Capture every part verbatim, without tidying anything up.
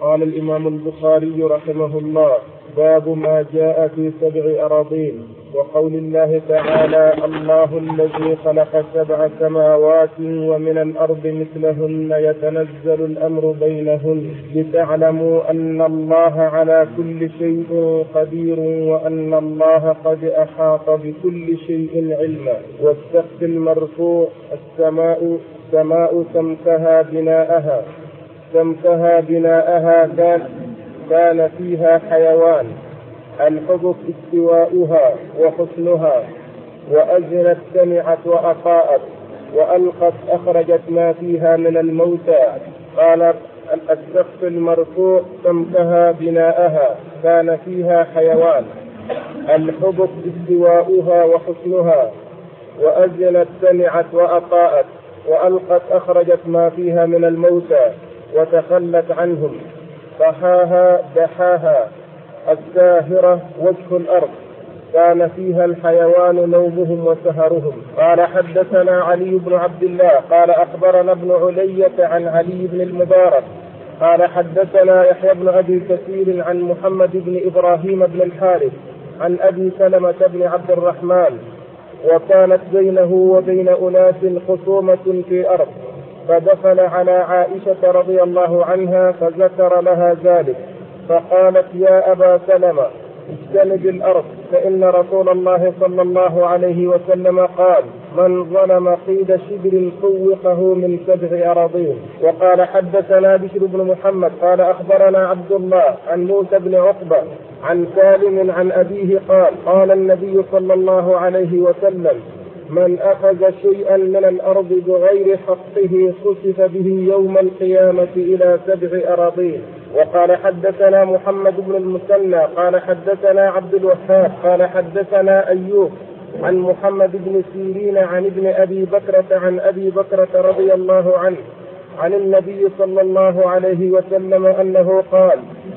قال الإمام البخاري رحمه الله: باب ما جاء في سبع أراضين. وقول الله تعالى: الله الذي خلق سبع سماوات ومن الأرض مثلهن يتنزل الأمر بينهن لتعلموا أن الله على كل شيء قدير وأن الله قد أحاط بكل شيء علما. والسقف المرفوع السماء سماء سمكها بناءها سمكها بناءها كان, كان فيها حيوان. الحبك استواؤها وحسنها وأزلت سمعت وأطاءت وألقت أخرجت ما فيها من الموتى. قال: السقف المرفوع سمكها بناءها كان فيها حيوان. الحبك استواؤها وحسنها وأزلت سمعت وأطاءت وألقت أخرجت ما فيها من الموتى وتخلت عنهم. ضحاها دحاها. الساهرة وجه الأرض كان فيها الحيوان نومهم وسهرهم. قال: حدثنا علي بن عبد الله قال أخبرنا ابن علية عن علي بن المبارك قال حدثنا يحيى بن أبي كثير عن محمد بن إبراهيم بن الحارث عن أبي سلمة بن عبد الرحمن: وكانت بينه وبين أناس خصومة في أرض، فدخل على عائشة رضي الله عنها فذكر لها ذلك، فقالت: يا أبا سلمة اجتنب الأرض، فإن رسول الله صلى الله عليه وسلم قال: من ظلم قيد شبر فوقه من سبع أراضين. وقال: حدثنا بشر بن محمد قال أخبرنا عبد الله عن موسى بن عقبة عن سالم عن أبيه قال: قال النبي صلى الله عليه وسلم: من أخذ شيئا من الأرض بغير حقه خسف به يوم القيامة إلى سبع أراضين. وقال: حدثنا محمد بن المثنى قال حدثنا عبد الوهاب قال حدثنا أيوب عن محمد بن سيرين عن ابن أبي بكرة عن أبي بكرة رضي الله عنه عن النبي صلى الله عليه وسلم أنه قال: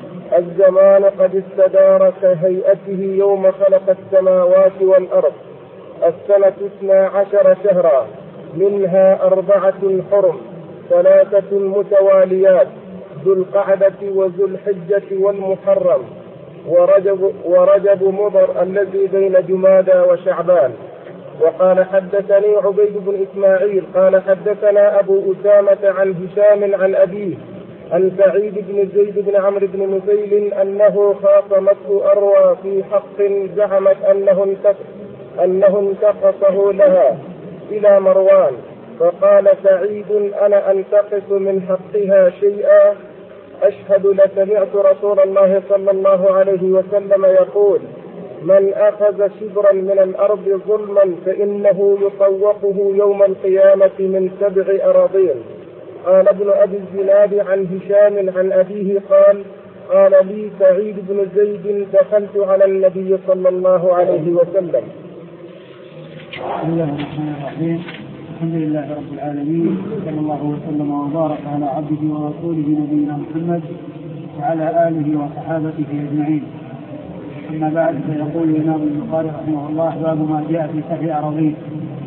الزمان قد استدار كهيئته يوم خلق السماوات والأرض. السنة اثنا عشر شهرا، منها أربعة حرم، ثلاثة متواليات، ذو القعدة وذو الحجة والمحرم ورجب, ورجب مضر الذي بين جمادى وشعبان. وقال: حدثني عبيد بن إسماعيل قال حدثنا أبو أسامة عن هشام عن أبيه عن سعيد بن زيد بن عمرو بن نفيل أنه خاصمته أروى في حق زعمت أنه انتقص أنه انتقصه لها إلى مروان، فقال سعيد: أنا أنتقص من حقها شيئا؟ أشهد لسمعت رسول الله صلى الله عليه وسلم يقول: من أخذ شبرا من الأرض ظلما فإنه يطوقه يوم القيامة من سبع أراضين. قال ابن أبي الزناد عن هشام عن أبيه قال: قال لي سعيد بن زيد: دخلت على النبي صلى الله عليه وسلم. بسم الله الرحمن الرحيم. الحمد لله رب العالمين، صلى الله وسلم وبارك على عبده ورسوله نبينا محمد وعلى آله وصحابته أجمعين. أما بعد، فيقول الإمام البخاري رحمه الله: باب ما جاء في سبع أراضين.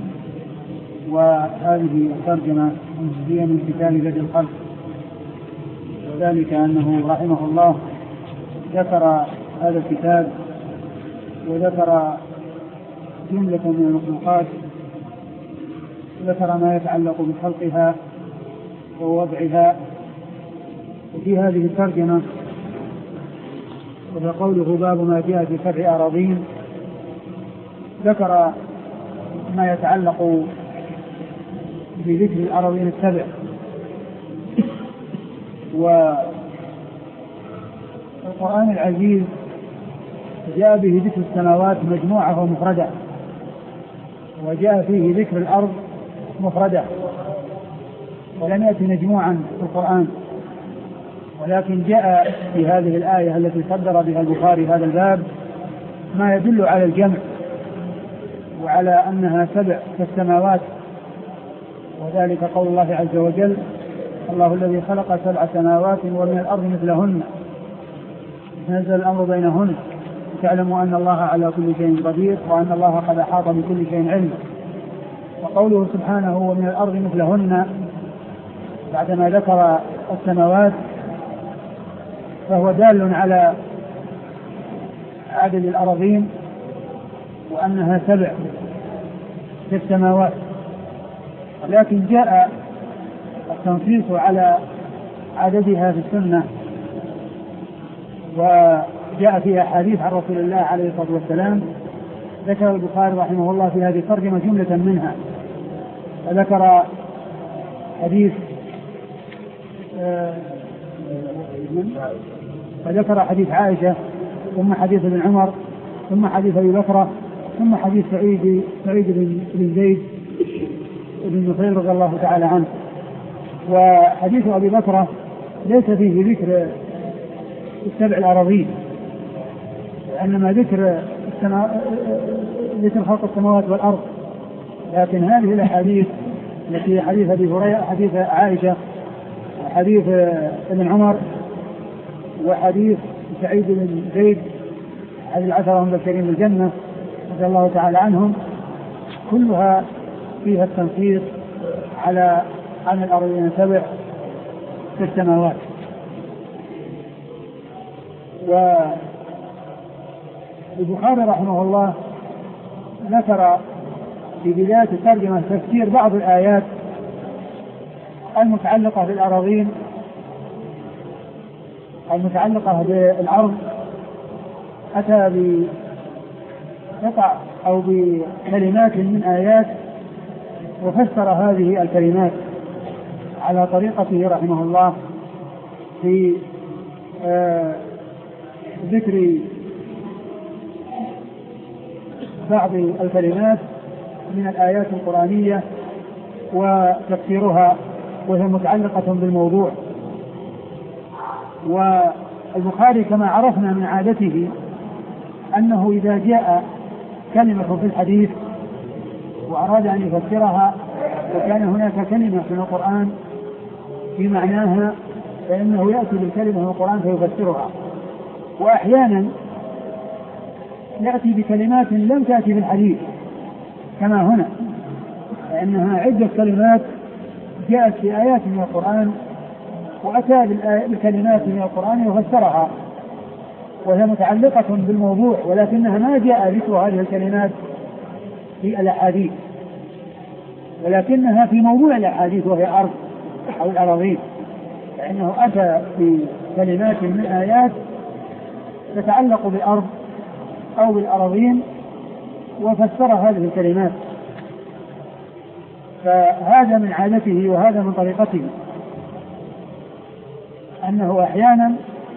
وهذه الترجمة هي من كتاب بدء الخلق، وذلك أنه رحمه الله ذكر هذا الكتاب وذكر جملة من المخلوقات، ذكر ما يتعلق بخلقها ووضعها. وفي هذه الترجمة وفي قوله باب ما جاء في سبع أراضين ذكر ما يتعلق بذكر الأراضين السبع. والقرآن العزيز جاء به ذكر السماوات مجموعة ومفردة، وجاء فيه ذكر الأرض مفردة، ولم يأتي مجموعا في القرآن. ولكن جاء في هذه الآية التي صدر بها البخاري هذا الباب ما يدل على الجمع وعلى أنها سبع كالسماوات، وذلك قول الله عز وجل: الله الذي خلق سبع سماوات ومن الأرض مثلهن نزل الأمر بينهن تعلموا أن الله على كل شيء قدير وأن الله قد أحاط بكل شيء علما. وقوله سبحانه: ومن الأرض مثلهن، بعدما ذكر السماوات فهو دال على عدد الأراضين وأنها سبع في السماوات، لكن جاء التنصيص على عددها في السنة، وجاء في أحاديث عن رسول الله عليه الصلاة والسلام. ذكر البخاري رحمه الله في هذه الترجمة جملة منها، فذكر حديث فذكر حديث عائشة، ثم حديث ابن عمر، ثم حديث أبي بكر، ثم حديث سعيد سعيد بن زيد بن نصير رضي الله تعالى عنه. وحديث أبي بكر ليس فيه ذكر السبع الأراضين، وإنما ذكر ذكر خلق السماوات والأرض. لكن هذه الأحاديث التي حديث أبي هريرة، حديث عائشة، وحديث ابن عمر، وحديث سعيد بن زيد أحد العشرة المبشرين بالجنة رضي الله تعالى عنهم، كلها فيها التنصيص على أن الأرضين سبع في السماوات. والبخاري رحمه الله ذكر في بداية الترجمة تفسير بعض الآيات المتعلقة بالأراضين المتعلقة بالأرض، أتى بقطع أو بكلمات من آيات وفسر هذه الكلمات على طريقته رحمه الله في آه ذكر بعض الكلمات من الآيات القرآنية وتفسيرها، وهي متعلقة بالموضوع. والبخاري كما عرفنا من عادته أنه إذا جاء كلمة في الحديث وأراد أن يفسرها وكان هناك كلمة في القرآن في معناها، فإنه يأتي بالكلمة في القرآن فيفسرها. وأحيانا يأتي بكلمات لم تأتي في الحديث كما هنا، لأنها عدة كلمات جاءت في آيات من القرآن وأتى بالكلمات من القرآن وفسرها، وهي متعلقة بالموضوع، ولكنها ما جاء ذكر هذه الكلمات في الأحاديث، ولكنها في موضوع الأحاديث وهي أرض أو الأراضين، فإنه أتى بكلمات من آيات تتعلق بالأرض أو بالأراضين وفسر هذه الكلمات. فهذا من عادته وهذا من طريقته، أنه أحيانا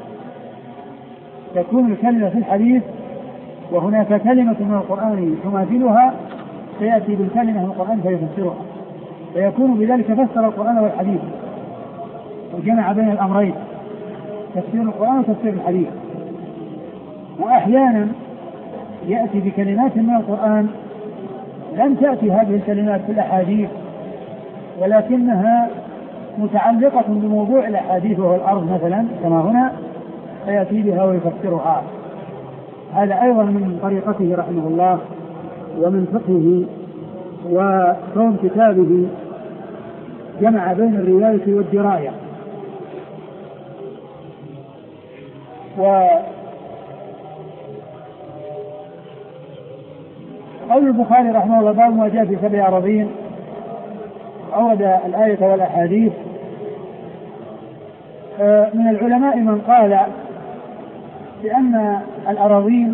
تكون الكلمة في الحديث وهناك كلمة من القرآن تماثلها، فيأتي بالكلمة من القرآن فيفسرها، فيكون بذلك فسر القرآن والحديث وجمع بين الأمرين، تفسير القرآن وتفسير الحديث. وأحيانا يأتي بكلمات من القرآن لم تأتي هذه الكلمات في الأحاديث، ولكنها متعلقة بموضوع الأحاديث وهو الأرض مثلا كما هنا، فيأتي بها ويفسرها. هذا أيضا من طريقته رحمه الله ومن فقهه وكون كتابه جمع بين الرواية والدراية. وقول البخاري رحمه الله باب ما جاء في سبع أراضين، أورد الآية والأحاديث. من العلماء من قال بأن الأراضين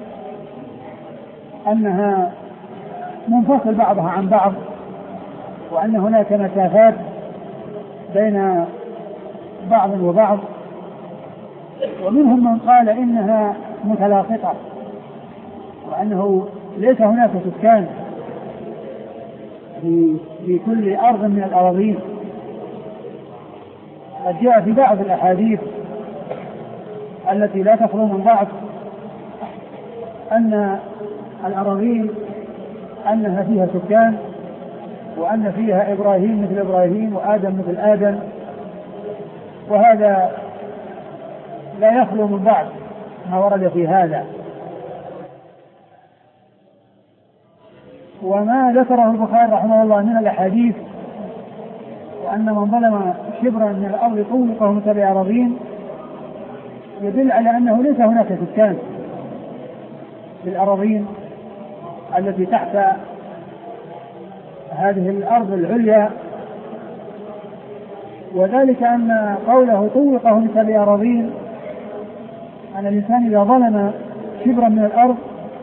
أنها منفصل بعضها عن بعض، وأن هناك مسافات بين بعض وبعض، ومنهم من قال إنها متلاصقة، وأنه ليس هناك سكان في, في كل أرض من الأراضين. قد جاء في بعض الأحاديث التي لا تخلو من بعض أن الأراضين أنها فيها سكان، وأن فيها إبراهيم مثل إبراهيم وآدم مثل آدم، وهذا لا يخلو من بعض ما ورد في هذا. وما ذكره البخاري رحمه الله من الأحاديث وأن من ظلم شبرا من الأرض طوقه من سبع أراضين، يدل على أنه ليس هناك سكان في الأراضين التي تحت هذه الأرض العليا، وذلك أن قوله طوقه من سبع أراضين أن الإنسان إذا ظلم شبرا من الأرض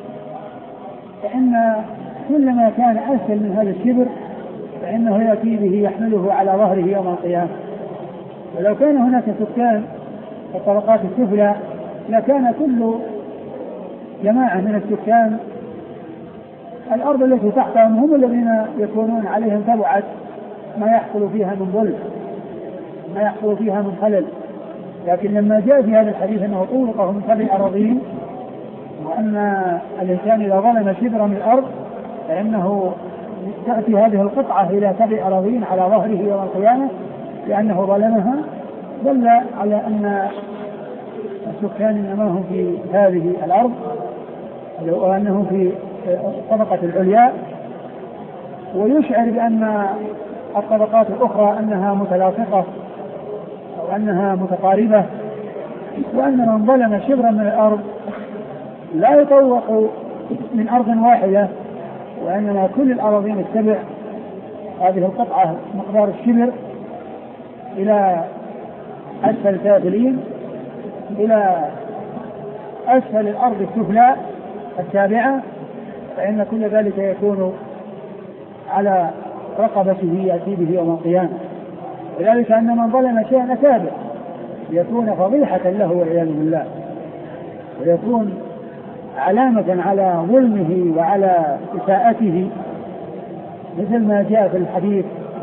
فإن كل ما كان أسفل من هذا الشبر فإنه يأتي به يحمله على ظهره يوم القيامة. ولو كان هناك سكان في الطبقات السفلى لكان كل جماعة من السكان الأرض التي تحتهم هم الذين يكونون عليهم تبعد ما يحصل فيها من ظلم، ما يحصل فيها من خلل. لكن لما جاء في هذا الحديث أنه طوقه من سبع أراضين، وأن الإنسان إذا ظلم شبرا من الأرض فإنه تأتي هذه القطعة إلى سبع أراضين على ظهره يوم القيامة لأنه ظلمها، دل على أن السكان إنما هم في هذه الأرض وأنهم في الطبقة العليا، ويشعر بأن الطبقات الأخرى أنها متلاصقة أو أنها متقاربة، وأن من ظلم شبرا من الأرض لا يطوق من أرض واحدة، وأننا كل الأراضين السبع هذه القطعة مقدار الشبر إلى أسفل سافلين إلى أسفل الأرض السفلى السابعة، فإن كل ذلك يكون على رقبته يأتي به يوم القيامة. لذلك أن من ظلم شيئا أتابع يكون فضيحة له والعياذ بالله، ويكون علامة على ظلمه وعلى إساءته، مثل ما جاء في الحديث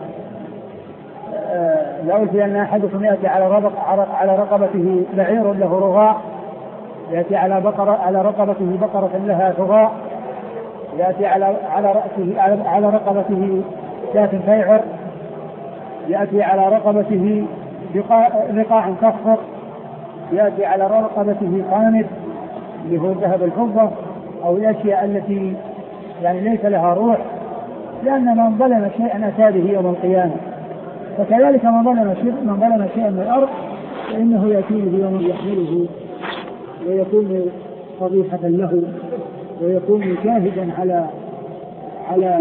لأوتي أن أحدكم يأتي على رقبته بعير له رغاء، يأتي على بقرة على رقبته بقرة لها ثغاء، يأتي على على رأسه على رقبته شاة فيعر، يأتي على رقبته رقاع كفر، يأتي على رقبته قامت اللي هو الذهب الفضة أو الأشياء التي يعني ليس لها روح، لأن من ظلم شيئا أتى به يوم القيامة. فكذلك من ظلم شيئا من ظلم شيئا من الأرض فإنه يأتي به يوم يحمله ويكون فضيحة له، ويكون شاهدا على على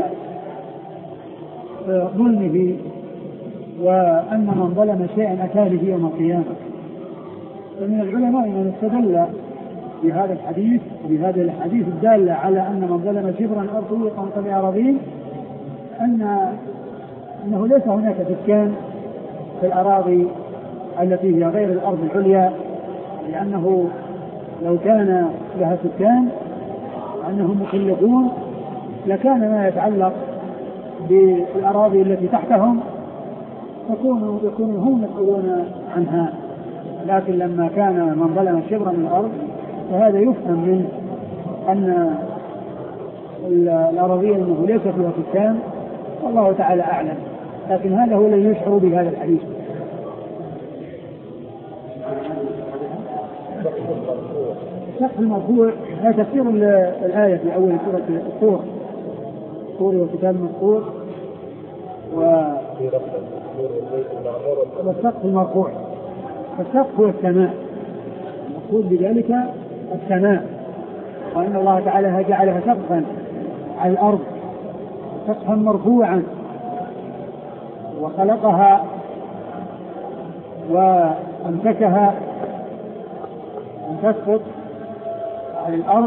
ظلمه، وأن من ظلم شيئا أتى به يوم القيامة. ومن العلماء من استدل بهذا الحديث بهذا الحديث الدالة على أن من ظلم شبرا أو طوقا سبع أراضين أن أنه ليس هناك سكان في الأراضي التي هي غير الأرض العليا، لأنه لو كان لها سكان أنهم مخلفون لكان ما يتعلق بالأراضي التي تحتهم يكونوا يكونوا هم مسؤولون عنها. لكن لما كان من ظلم شبرا من الأرض فهذا يفهم من أن الأراضي أنه ليس فيها سكان، والله تعالى أعلم، لكن هذا هو الذي يشعر بهذا الحديث. السقف المرفوع هذا تفسير الآية في أول سورة الطور، الطور وكتاب مسطور والسقف المرفوع. فالسقف هو السماء، المقصود بذلك السماء، وأن الله تعالى جعلها سقفا على الأرض، سقفا مرفوعا، وخلقها وأمسكها أن تسقط على الأرض،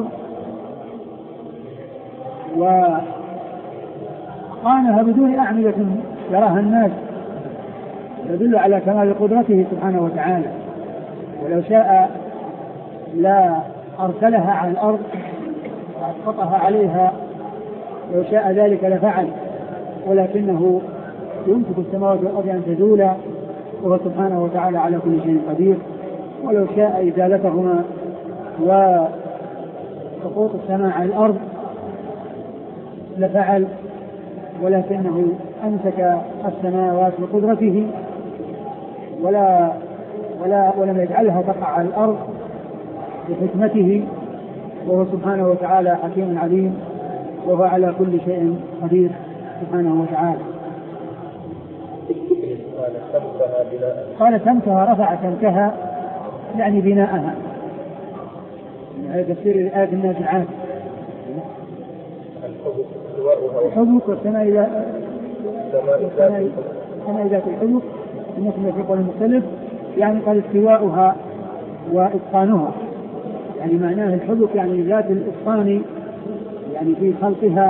وقامها بدون أعمدة يراها الناس، يدل على كمال قدرته سبحانه وتعالى. ولو شاء لا أرسلها على الأرض وأسقطها عليها، لو شاء ذلك لفعل، ولكنه يمسك السماوات والأرض أن تزولا، وهو سبحانه وتعالى على كل شيء قدير. ولو شاء إزالتهما وسقوط السماء على الأرض لفعل، ولكنه أمسك السماوات بقدرته ولا ولا ولم يجعلها تقع على الأرض بحكمته، وهو سبحانه وتعالى حكيم عليم، وهو على كل شيء قدير سبحانه وتعالى. قال سمكها رفع سمكها يعني بناءها. هذا تفسير الآية النازعات. الحبك والسماء إذا السماء ذات الحبك النسبة في قول المختلف يعني قال استواؤها وإتقانها، يعني معناه الحبك يعني ذات الإتقان يعني في خلقها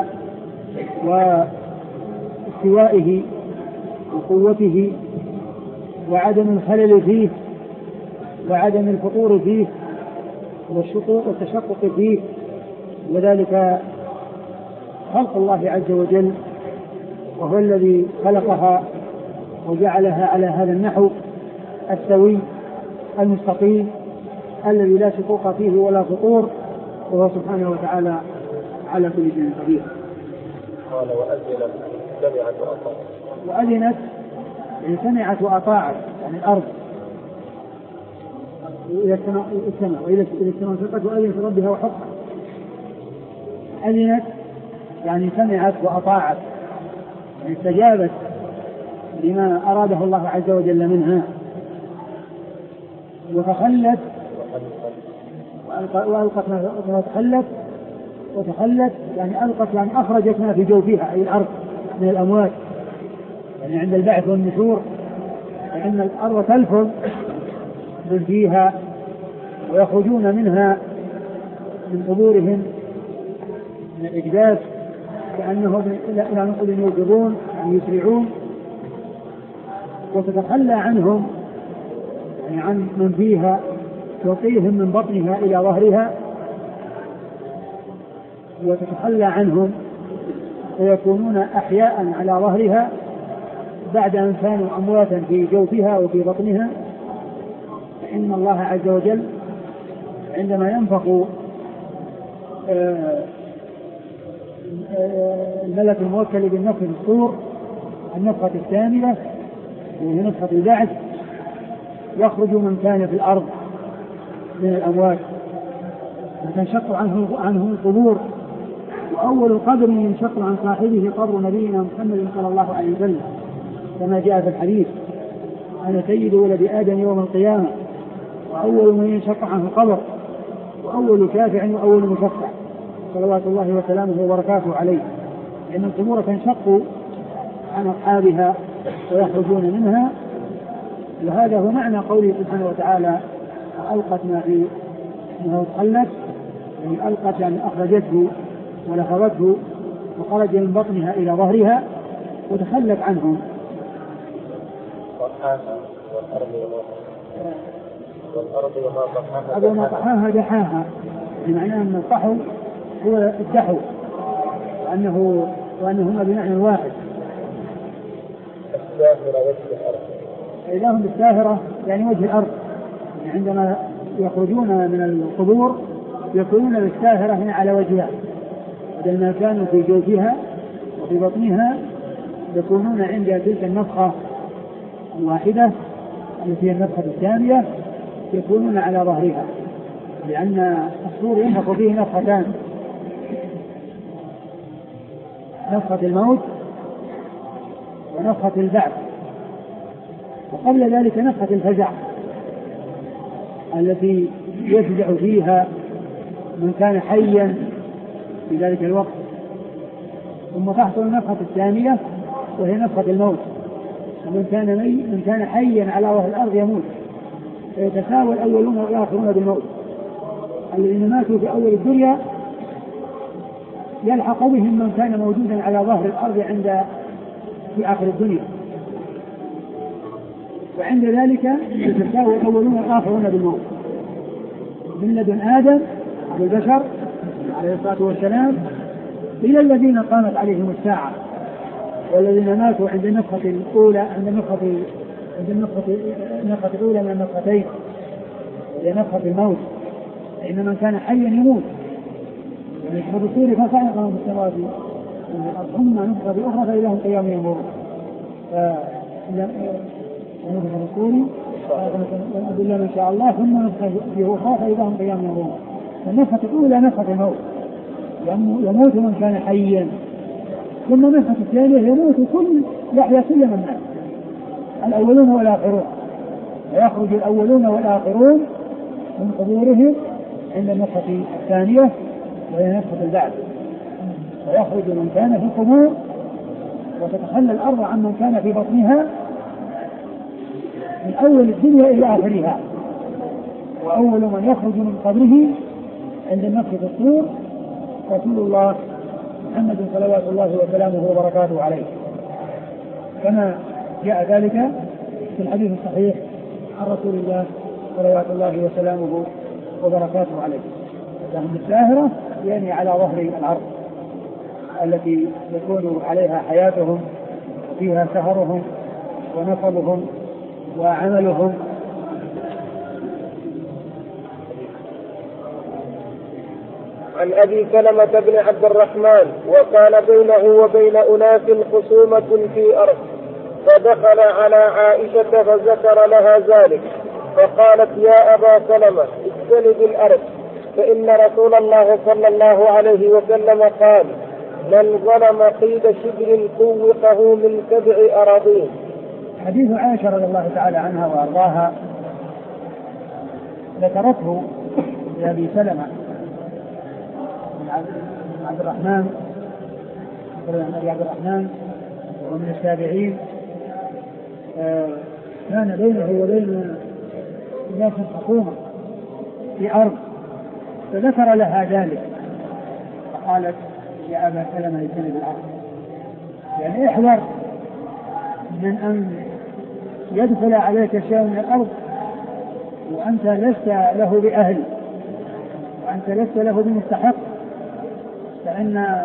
واستوائه وقوته وعدم الخلل فيه وعدم الفطور فيه والشقوق والتشقق فيه، وذلك خلق الله عز وجل، وهو الذي خلقها وجعلها على هذا النحو السوي المستقيم الذي لا شقوق فيه ولا فطور، وهو سبحانه وتعالى على كل شيء قدير. قال وأذنت سمعت وأطاعت. وأذنت يعني سمعت وأطاعت يعني الأرض إلى السماء السماء وإلى السماء انشقت وأذنت ربها وحقها. أذنت يعني سمعت وأطاعت يعني استجابت لما أراده الله عز وجل منها، وتخلت وألقت ما تخلت وتخلت يعني ألقت يعني أخرجت ما في جوفها أي الأرض من الأموات، يعني عند البعث والنشور فإن الأرض تلفظ من فيها ويخرجون منها من قبورهم من الإجداث كأنهم إلى نقل يوجبون يعني يسرعون، وتتخلى عنهم يعني عن من فيها توقيهم من بطنها إلى ظهرها، وتتخلى عنهم ويكونون أحياء على ظهرها بعد أن كانوا أمواتا في جوفها وفي بطنها. فإن الله عز وجل عندما ينفخ الملك الموكل بالنفخ في الصور النفخة الثانية وهي نفخة البعث يخرج من كان في الأرض من الأموات وتنشق عنه عنه القبور، وأول قبر ينشق عن صاحبه قبر نبينا محمد صلى الله عليه وسلم كما جاء في الحديث أنا سيد ولد آدم يوم القيامة وأول من ينشق عنه القبر وأول شافع وأول مشفع صلوات الله وسلامه وبركاته عليه، لأن القبور تنشق عن أصحابها ويخرجون منها. وهذا هو معنى قوله سبحانه وتعالى ألقت ما في أنها تخلت يعني ألقت يعني أخرجته ولفظته وخرج من بطنها إلى ظهرها وتخلت عنهم. والأرض وما طحاها والأرض وما طحاها دحاها، بمعنى أن الطحو هو الدحو وأنه وأنهما بمعنى واحد. الساهرة وجه الأرض إذا هم بالساهرة يعني وجه الأرض، يعني عندما يخرجون من القبور يكونون بالساهرة هنا على وجهها، بدل ما كانوا في جوفها وفي بطنها يكونون عند تلك النفخة الواحدة التي هي النفخة الثانية يكونون على ظهرها، لأن الصور ينفخ فيه نفختان، نفخة الموت ونفخة البعث، وقبل ذلك نفخة الفزع التي يفزع فيها من كان حيا في ذلك الوقت، ثم تحصل النفخة الثانية وهي نفخة الموت، من كان مي من كان حيا على وجه الأرض يموت، فيتساوى الأولون والآخرون بالموت. الذين ماتوا في أول الدنيا يلحق بهم من كان موجودا على ظهر الأرض عند في آخر الدنيا، وعند ذلك يتساوى الأولون والآخرون بالموت، من لدن آدم والبشر عليه الصلاة والسلام إلى الذين قامت عليهم الساعة، والذين ماتوا عند النفخة الأولى عند النفخة عند النفخة النفخة الأولى من النفختين هي نفخة الموت، فإن من كان حيا يموت ونفخ بالصور فصعق من السماوات ثم نفخ بأخرى فإذا هم قيام ينظرون، ونفخ بالصور بالله ما شاء الله ثم نفخ بأخرى فإذا هم قيام ينظرون. النفخة الأولى نفخة الموت يموت من كان حيا، ثم النفخة الثانية يموت كل يحيى كل من مات، الأولون والآخرون، ويخرج الأولون والآخرون من قبورهم عند النفخة الثانية وهي نفخة البعث، ويخرج من كان في القبور وتتخلى الأرض عن من كان في بطنها من أول الدنيا إلى آخرها. وأول من يخرج من قبره عند النفخ في الصور رسول الله محمد صلوات الله وسلامه وبركاته عليه، كما جاء ذلك في الحديث الصحيح عن رسول الله صلوات الله وسلامه وبركاته عليه. لهم الساهرة يعني على ظهر الأرض التي يكون عليها حياتهم وفيها سهرهم ونصبهم وعملهم. عن أبي سلمة بن عبد الرحمن وكان بينه وبين أناس خصومة في أرض، فدخل على عائشة فذكر لها ذلك، فقالت يا أبا سلمة اجتنب الأرض، فإن رسول الله صلى الله عليه وسلم قال من ظلم قيد شبر طوقه من سبع أراضين. حديث عائشة رضي الله تعالى عنها وأرضاها ذكرته لأبي سلمة عبد الرحمن أبي عبد الرحمن ومن التابعين، كان بينه وبين ناس الحكومة في أرض، فذكر لها ذلك فقالت يا أبا سلمة اجتنب الأرض، يعني احذر من أن يدخل عليك شيء من الأرض وأنت لست له بأهل وأنت لست له بمستحق، فإن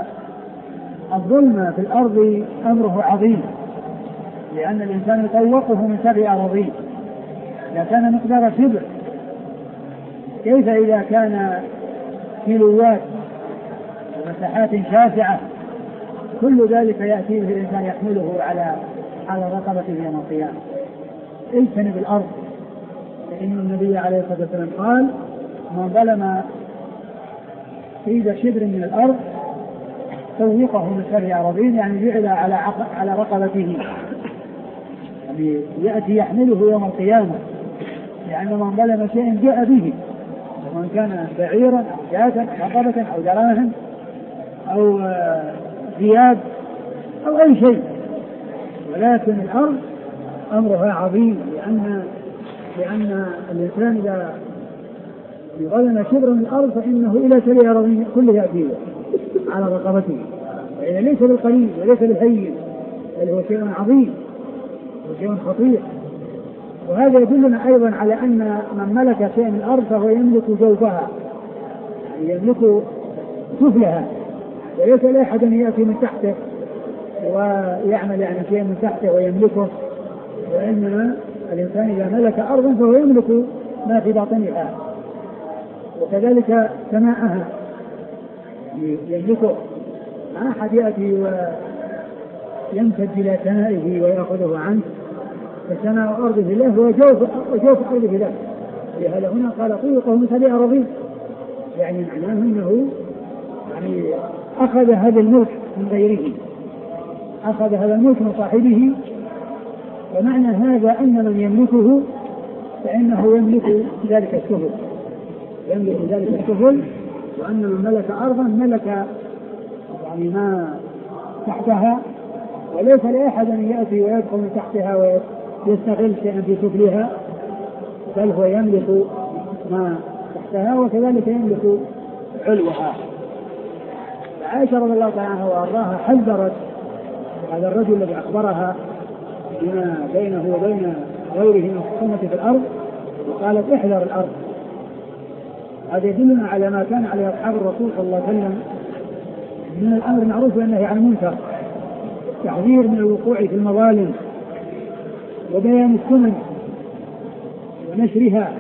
الظلم في الأرض أمره عظيم، لأن الإنسان يطوقه من سبع أراضين. إذا كان مقدار شبر كيف إذا كان كيلوات ومساحات شاسعة؟ كل ذلك يأتي به الإنسان يحمله على على رقبته يوم القيامة. اجتنب الأرض، فإن النبي عليه الصلاة والسلام قال من ظلم قيد شبر من الأرض توقه من سبع أراضين، يعني جعل على على رقبته، يعني يأتي يحمله يوم القيامة، لأن من ظلم شيء جاء به، ومن كان بعيرا أو جاتا أو رقبة أو دراهم أو ثياب أو أي شيء. ولكن الأرض أمرها عظيم، لأن لأن الإنسان إذا ظلم شبر من الأرض فإنه إلى سبع أراضين كلها فيه على رقبته، وإذا ليس بالقليل وليس بالهين بل هو شيء عظيم وشيء خطير. وهذا يدلنا أيضا على أن من ملك شيء من الأرض فهو يملك جوفها، يعني يملك سفلها، وليس لأحد يأتي من تحته ويعمل يعني شيء من تحته ويملكه، وإنما الإنسان إذا ملك أرضا فهو يملك ما في باطنها، وكذلك سماءها يملكه. ما أحد يأتي ويمتد إلى سمائه ويأخذه عنه، فسماء أرضه له وجوف وجوف أرضه له. لهذا هنا قال طوقه من سبع أراضين، يعني معناه أنه يعني أخذ هذا الملك من غيره، أخذ هذا الملك من صاحبه. ومعنى هذا أن من يملكه فإنه يملك ذلك السفل، يملك ذلك السفل، وأن من ملك أرضا ملك يعني ما تحتها، وليس لأحد أن يأتي ويدخل من تحتها ويستغل شيئا في سفلها، بل هو يملك ما تحتها وكذلك يملك علوها. عائشة رضي الله تعالى عنها وأرضاها حذرت هذا الرجل الذي أخبرها بما بينه وبين غيره من الحكومة في الأرض، وقالت احذر الأرض. هذا يدلنا على ما كان عليه أصحاب الرسول صلى الله عليه وسلم من الأمر المعروف والنهي عن المنكر، تحذير من الوقوع في المظالم وبيان السنن ونشرها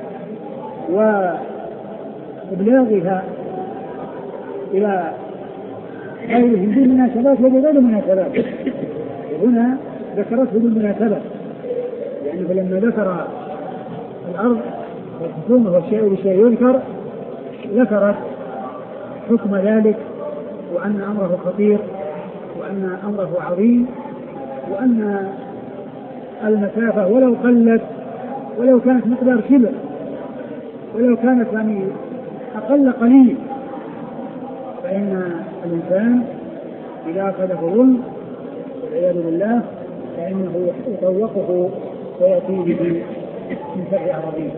وإبلاغها إلى غيرهم بالمناسبات وبغير المناسبات. هنا ذكرته بالمناسبة، يعني فلما ذكر الأرض والحكومة والشيء بشيء يذكر ذكرت حكم ذلك، وأن أمره خطير، وأن أمره عظيم، وأن المسافة ولو قلت ولو كانت مقدار شبر ولو كانت يعني أقل قليل، فإن الإنسان إذا أخذه ظلم والعياذ بالله فإنه يطوقه ويأتي به من سبع أراضين.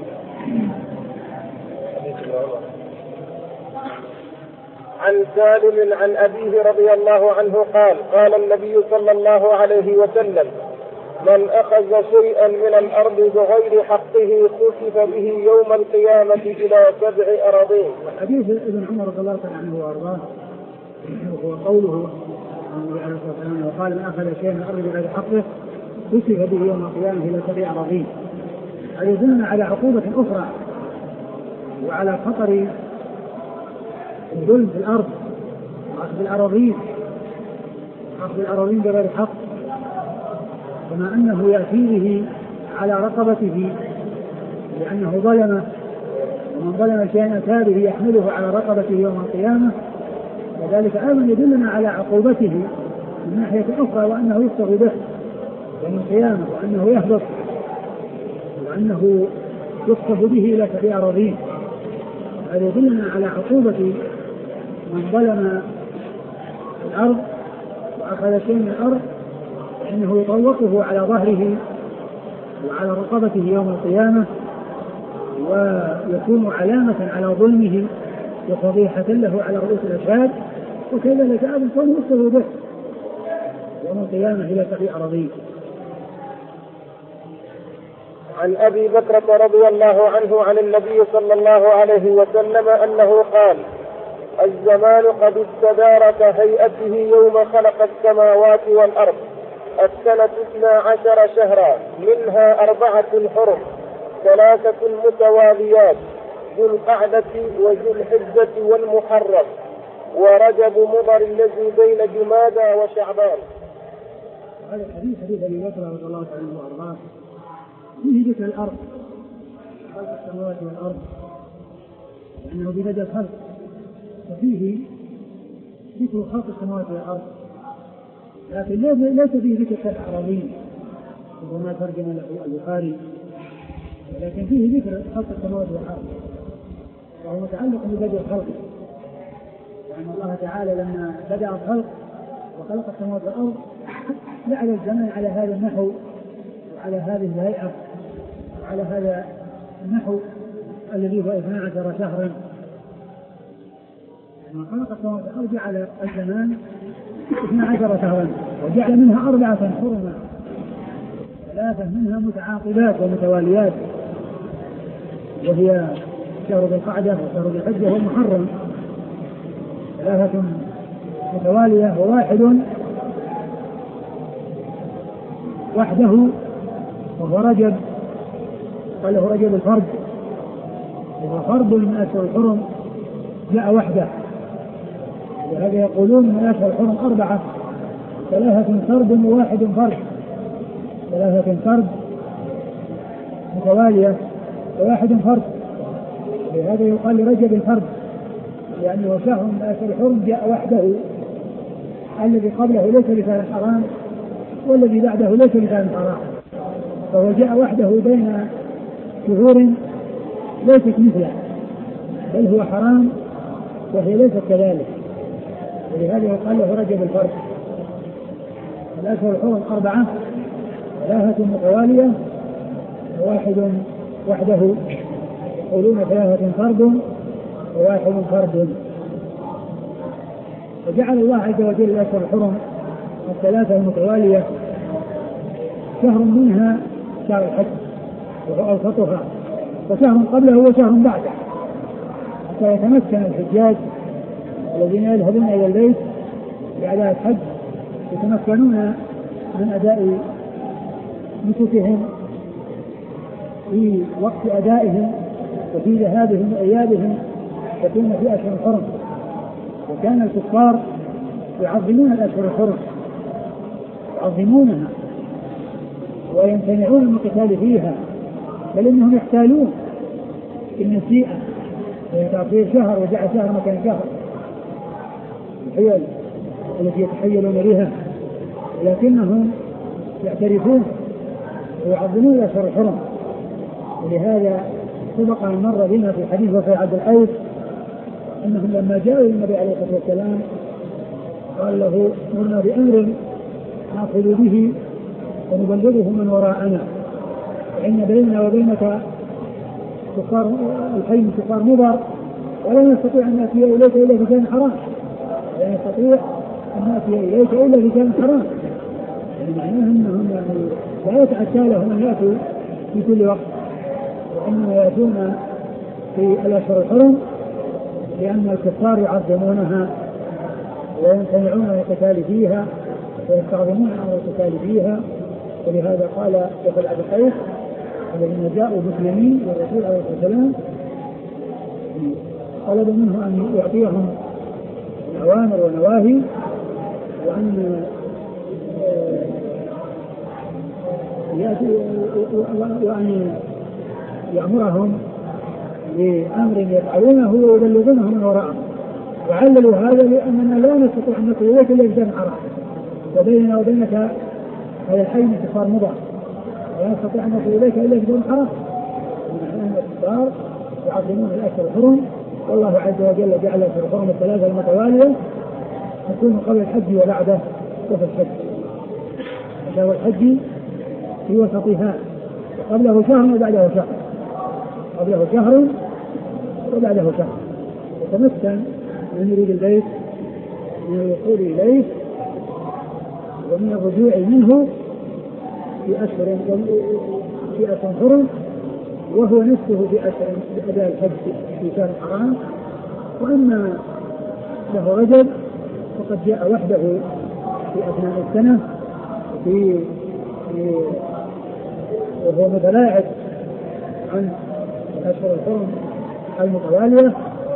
عن سالم عن أبيه رضي الله عنه قال قال النبي صلى الله عليه وسلم: من أخذ شيئا من الأرض بغير حقه خسف به يوم القيامة إلى سبع أراضين. حديث ابن عمر رضي الله عنه وأرضاه وهو قوله عليه الصلاة والسلام: وقال: من أخذ شيئا من الأرض بغير حقه خسف به يوم القيامة إلى سبع أراضين. هذا يدلنا على عقوبة أخرى وعلى خطر الظلم في الأرض وأخذ الأراضين أخذ الأراضين بغير حق، كما أنه يأتي به على رقبته لأنه ظلمه، ومن ظلم شيئا أتى به يحمله على رقبته يوم القيامة. وذلك أيضا يدلنا على عقوبته من ناحية أخرى، وأنه يفتر به يوم القيامة، وأنه يهبط، وأنه يخطف به إلى سبع أراضين. هذا يدلنا على عقوبة من ظلم الأرض وأخذ شيء من الأرض، إنه يطوقه على ظهره وعلى رقبته يوم القيامة، ويكون علامة على ظلمه وفضيحة له على رؤوس الأشهاد، وكذلك أيضا كونه يفتر به يوم القيامة إلى سبع أراضين. عن أبي بكرة رضي الله عنه عن النبي صلى الله عليه وسلم أنه قال: الزمان قد استدار كهيئته يوم خلق السماوات والأرض، السنة اثنا عشر شهرا، منها أربعة حرم، ثلاثة متواليات، ذو القعدة وذو الحجة والمحرم، ورجب مضر الذي بين جمادى وشعبان. هذا الحديث حديث أبي بكر رضي الله عنه وأرضاه فيه ذكر الأرض، خلق السماوات والأرض، لأنه ببدأ الخلق، وفيه ذكر خلق السماوات والأرض، لكن ليس فيه ذكر سبع أراضين وما ترجم له البخاري، ولكن فيه ذكر خلق السماوات والأرض، وهو متعلق ببدء الخلق، لأن الله تعالى لما بدأ الخلق وخلق السماوات والأرض جعل الزمن على هذا النحو وعلى هذه الهيئة وعلى هذا النحو الذي هو اثنا عشر شهرا. لما خلق السماوات والأرض جعل الزمان اثنا عشر شهرا، وجعل منها أربعة حرما، ثلاثة منها متعاقبات ومتواليات، وهي شهر ذي القعدة وشهر ذي الحجة والمحرم، ثلاثة متوالية وواحد وحده وهو رجب، قال له رجب الفرد، وهو فرد من أشهر الحرم جاء وحده، وهذا يقولون من أشهر الحرم أربعة، ثلاثة فرد وواحد فرد، ثلاثة فرد متوالية وواحد فرد، لهذا يقال لرجب الفرد، لأنه شهر من أشهر الحرم جاء وحده، الذي قبله ليس بشهر حرام والذي بعده ليس بشهر حرام، فهو جاء وحده بين شهور ليست مثله، بل هو حرام وهي ليست كذلك، ولهذا يقال له رجب الفرد. الأشهر الحرم أربعة، ثلاثة متوالية وواحد وحده، يقولون ثلاثة فرد وواحد فرد. وجعل الله عز وجل الأشهر الحرم الثلاثة المتوالية شهر منها شهر الحج وهو أوسطها، وشهر قبله وشهر بعده، حتى يتمكن الحجاج الذين يذهبون إلى البيت لأداء الحج يتمكنون من أداء نسكهم في وقت أدائهم وفي ذهابهم وإيابهم، يكون في أشهر الحرم. وكان الكفار يعظمون الأشهر الحرم، يعظمونها ويمتنعون من القتال فيها، بل إنهم يحتالون في النسيئة، ويتعطيه شهر وجعل شهر مكان شهر، الحيل التي يتحيلون بها، لكنهم يعترفون ويعظمون الأشهر الحرم. ولهذا سبق أن مر بنا في حديث وفاء عبد القيس أنهم لما جاءوا النبي عليه الصلاة والسلام قال له مرنا بأمر نأخذ به ونبلغه من وراءنا فإن بيننا وبينك كفار الحي كفار مضر ولا نستطيع أن نأتي إليك إلا في كان حرام لا نستطيع أن نأتي إليك إلا في كان حرام يعني معناها أنهم يعني لا يتأتى لهم أن يأتوا في كل وقت وإنما يأتون في الأشهر الحرم لأن الكفار يعظمونها ويمتنعون عن القتال فيها ويستعظمون عن القتال فيها ولهذا قال شيخ أبي قيس الذين جاءوا مسلمين والرسول عليه الصلاة والسلام طلب منه أن يعطيهم الأوامر والنواهي وأن وأن يأمرهم بأمر يفعلونه ويبلغونه من وراءهم وعللوا هذا لأننا لا نستطيع أن نصل إليك إلا بشأن حرام وبيننا وبينك هذا الحي من كفار مضر لا نستطيع أن نصل إليك إلا بشأن حرام ونحن الكفار يعظمون الأشهر الحرم والله عز وجل جعل في الحرم الثلاثة المتوالية تكون قبل الحج وبعده وفي الحج فهو الحج في وسطها قبله شهر وبعده شهر قبله شهر وبعده شهر يتمكن من يريد البيت من الوصول إليه ومن الرجوع منه في أشهر في أشهر حرم وهو نفسه في أشهر أداء الحج في شهر حرام وأما له رجل فقد جاء وحده في أثناء السنة في وهو متلاعب عن أشهر الحرم المتوالية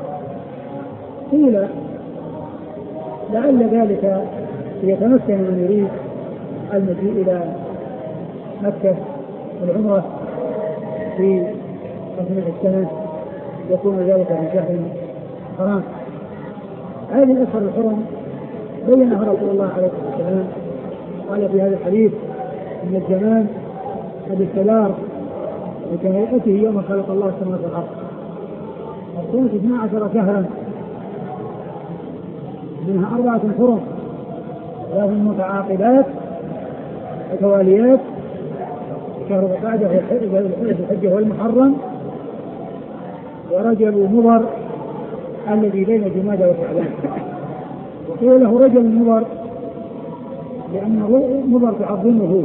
قيل لعل ذلك يتمكن من يريد المجيء إلى مكة والعمرة في أثناء السنة يكون ذلك في شهر حرام. هذه الأشهر الحرم بينها رسول الله عليه الصلاة والسلام قال في هذا الحديث إن الزمان قد استدار وكهيئته يوم خلق الله السماوات والأرض السنة اثنا عشر شهرا منها أربعة حرم ثلاث متعاقبات وتواليات شهر القعدة الحج والمحرم ورجب مضر الذي بين جمادى وشعبان وقيل له رجب مضر لأنه مضر تعظمه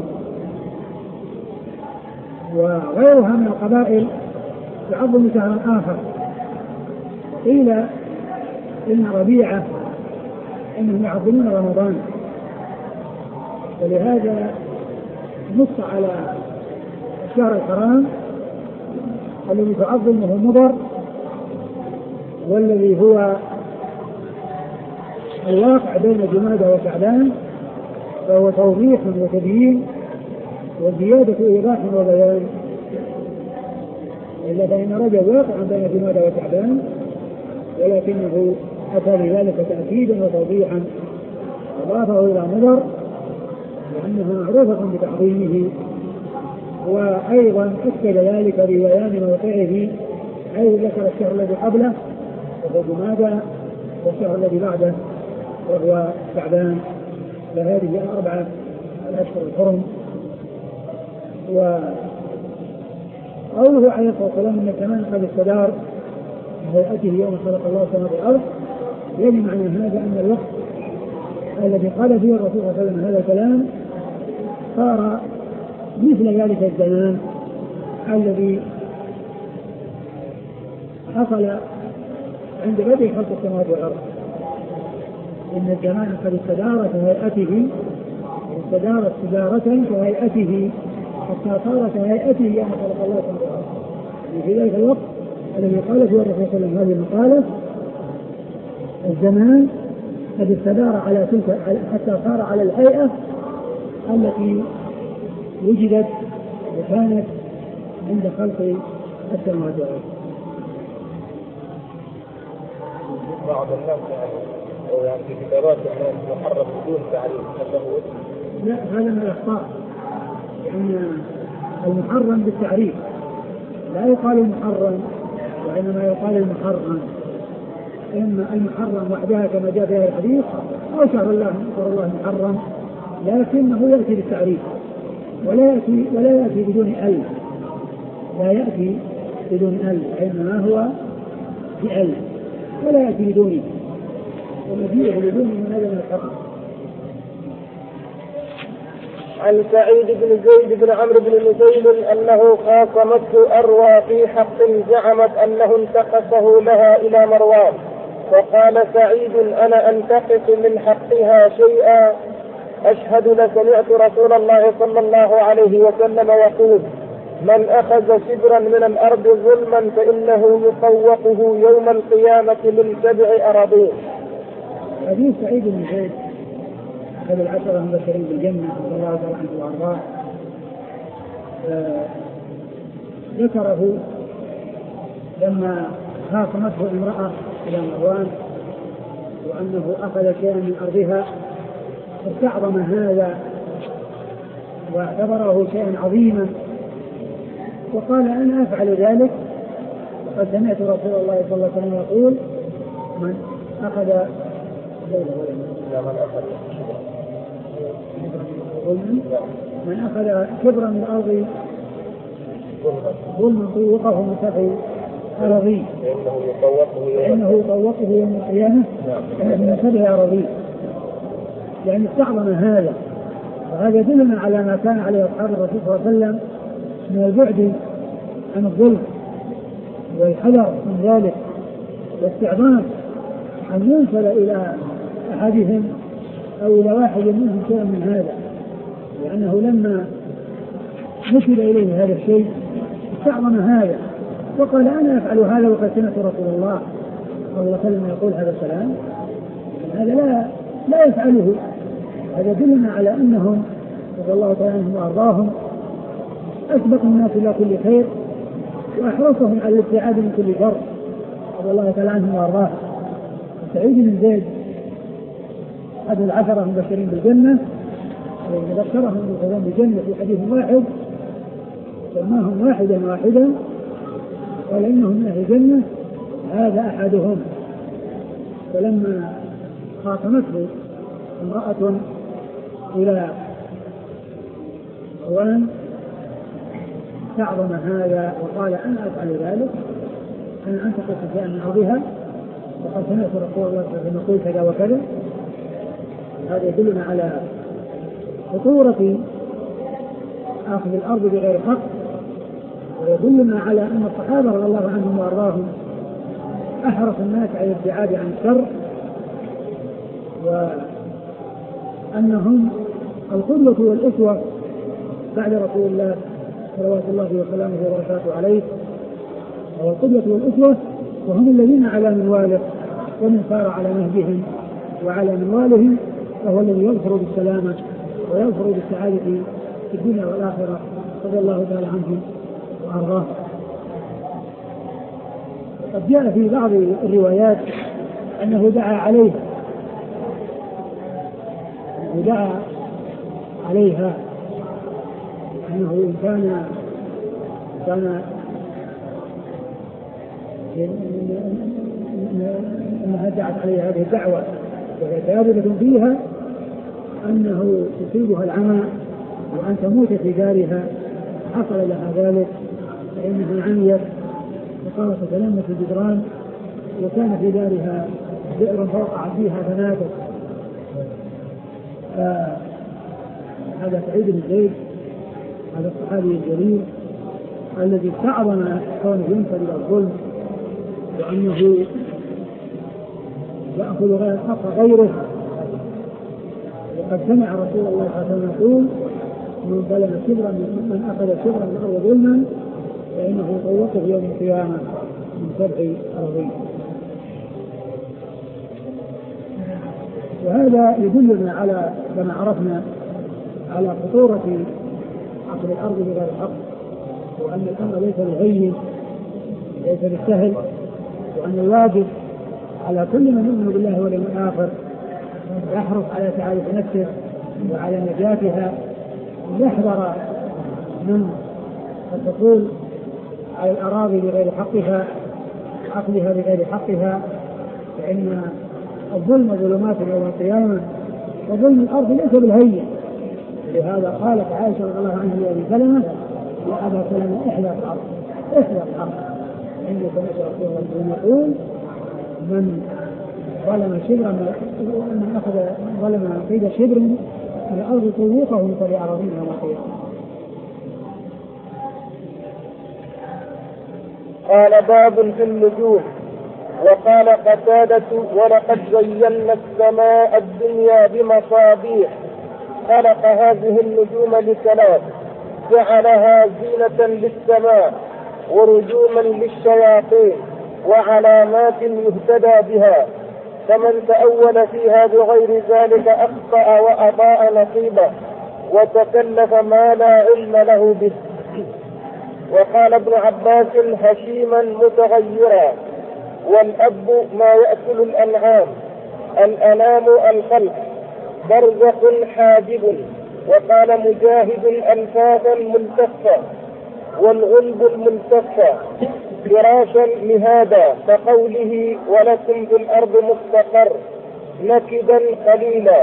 وغيرها من القبائل تعظم شهرا آخر قيل إن ربيعة إنهم يعظمون رمضان ولهذا نص على الشهر الحرام الذي تعظمه مضر والذي هو الواقع بين جمادى وشعبان فهو توضيح وتبيين وزيادة إيضاح وبيان إلا فإن رجب واقع بين جمادى وشعبان ولكنه أتى بذلك تأكيدا وتوضيحا أضافه إلى مضر لأنها معروفة بتعظيمه وأيضا أكد ذلك ببيان موقعه حيث ذكر الشهر الذي قبله وهو جمادى والشهر الذي بعده وهو شعبان فهذه أربعة الأشهر الحرم. وقوله عليه الصلاة والسلام أن الزمان قد استدار هيئته يوم خلق الله السماوات والأرض يعني معنى هذا أن الوقت الذي قال فيه الرسول صلى الله عليه وسلم هذا الكلام صار مثل ذلك الزمان الذي حصل عند بدء خلق السماوات والأرض إن الزمان قد استدار كهيئته استدار استدارة كهيئته حتى صار كهيئته يوم خلق الله السماوات والأرض في ذلك الوقت الذي قال فيه الرسول صلى الله عليه وسلم هذه المقالة الزمان قد استدار على تلك حتى صار على الهيئة التي وجدت وكانت عند خلق السماوات والأرض. بعض الناس أو يعني في كتابات الناس محرم بدون تعريف هذا هو لا هذا من الأخطاء لأن المحرم بالتعريف لا يقال محرم وإنما يقال المحرم، إما المحرم وحدها كما جاء في الحديث أو شهر الله شهر الله محرم، لكنه يأتي بالتعريف ولا يأتي ولا يأتي بدون ال، لا يأتي بدون ال، إنما هو بال ولا يأتي بدونه، ومجيئه بدونه من هذا من الحرم. عن سعيد بن زيد بن عمرو بن نفيل أنه خاصمته أروى في حق زعمت أنه انتقصه لها إلى مروان، فقال سعيد أنا أنتقص من حقها شيئا أشهد لسمعت رسول الله صلى الله عليه وسلم يقول من أخذ شبرا من الأرض ظلما فإنه يطوقه يوم القيامة من سبع أراضين. حديث سعيد بن زيد هذا العشرة المبشرين بالجنة رضي الله تعالى عنه وأرضاه ذكره لما خاصمته امرأة إلى مروان وأنه أخذ شيئا من أرضها، استعظم هذا واعتبره شيئا عظيما وقال أنا أفعل ذلك، وقد سمعت رسول الله صلى الله عليه وسلم يقول من أخذ من أخذ كبرا من الأرض ظلما طوقه من سبع أراضين فإنه يطوقه يوم القيامة من سبع أراضين، يعني استعظم هذا، وهذا يدلنا على ما كان عليه أصحاب الرسول صلى الله عليه وسلم من البعد عن الظلم والحذر من ذلك واستعظام أن ينسل إلى أحدهم أو إلى واحد منهم شيء من هذا، لأنه لما نسل إليه هذا الشيء استعظم هذا وقال أنا أفعل هذا وقد سمعت رسول الله صلى الله عليه وسلم يقول هذا الكلام، هذا لا لا يفعله. هذا يدلنا على أنهم رضي الله تعالى عنهم وأرضاهم أسبق الناس إلى كل خير وأحرصهم على الابتعاد من كل شر رضي الله تعالى عنهم وأرضاهم. سعيد بن زيد أحد العشرة المبشرين بالجنة وذكرهم بالخلود بالجنة في حديث واحد سماهم واحدا واحدا قال إنهم من أهل الجنة هذا أحدهم. فلما خاصمته امرأة إلى مروان استعظم هذا وقال أنا أفعل ذلك، أنا أنتقص شيئا من أرضها وقد سمعت رسول الله صلى الله عليه وسلم يقول كذا وكذا. هذا يدلنا على خطورة أخذ الأرض بغير حق، ويدلنا على أن الصحابة رضي الله عنهم وأرضاهم أحرص الناس على الابتعاد عن الشر، وأنهم القدوة والأسوة بعد رسول الله صلوات الله وسلامه وبركاته عليه، والقدوة والأسوة وهم الذين على منواله ومن سار على نهجهم وعلى منوالهم فهو الذي يظفر بالسلامة ويظفر بالسعادة في الدنيا والآخرة رضي الله تعالى عنهم وأرضاه. قد جاء في بعض الروايات أنه دعا عليه أنه دعا عليها أنه إن كان كان أنها دعت عليها هذه الدعوة وهي كاذبة فيها أنه يصيبها العمى وأن تموت في دارها، حصل لها ذلك فإنها عميت وقالت تلمت الجدران وكان في دارها بئر فوقعت فيها فماتت. هذا سعيد بن زيد هذا الصحابي الجليل الذي استعظم كونه ينسب إلى الظلم وأنه يأخذ غير حق غيره، وقد سمع رسول الله صلى الله عليه وسلم يقول من ظلم شبرا من أخذ شبرا من الأرض ظلما فإنه يطوقه يوم القيامة من سبع أراضين. وهذا يدلنا على كما عرفنا على خطورة أخذ الأرض بغير حق، وأن الأمر ليس بالهين ليس بالسهل، وأن الواجب على كل من يؤمن بالله واليوم الآخر يحرص على سعادة نفسه وعلى نجاتها، يحذر من قد تقول على الأراضي بغير حقها أخذها بغير حقها، فإن الظلم ظلمات يوم القيامة، وظلم الأرض ليس بالهين. لهذا قالت عائشة رضي الله عنها لأبي سلمة: يا أبا سلمة احذر الأرض احذر الأرض، إني سمعت رسول الله يقول: من ظلم شبرا من أخذ ظلم قيد شبر من الأرض طوقه فلأراضين يوم القيامة. قال: باب في النجوم. وقال قتادة: ولقد زينا السماء الدنيا بمصابيح. خلق هذه النجوم لثلاث: جعلها زينة للسماء، ورجوما للشياطين، وعلامات يهتدى بها، فمن تأول فيها بغير ذلك أخطأ وأضاء نصيبه وتكلف ما لا علم له به. وقال ابن عباس: هشيما متغيرا، والأب ما يأكل الأنعام، الأنام الخلق، برزخ حاجب. وقال مجاهد: أنفاثا ملتفة، والغلب الملتفة، فراشا مهادا، كقوله: ولكم في الأرض مستقر، نكدا قليلا.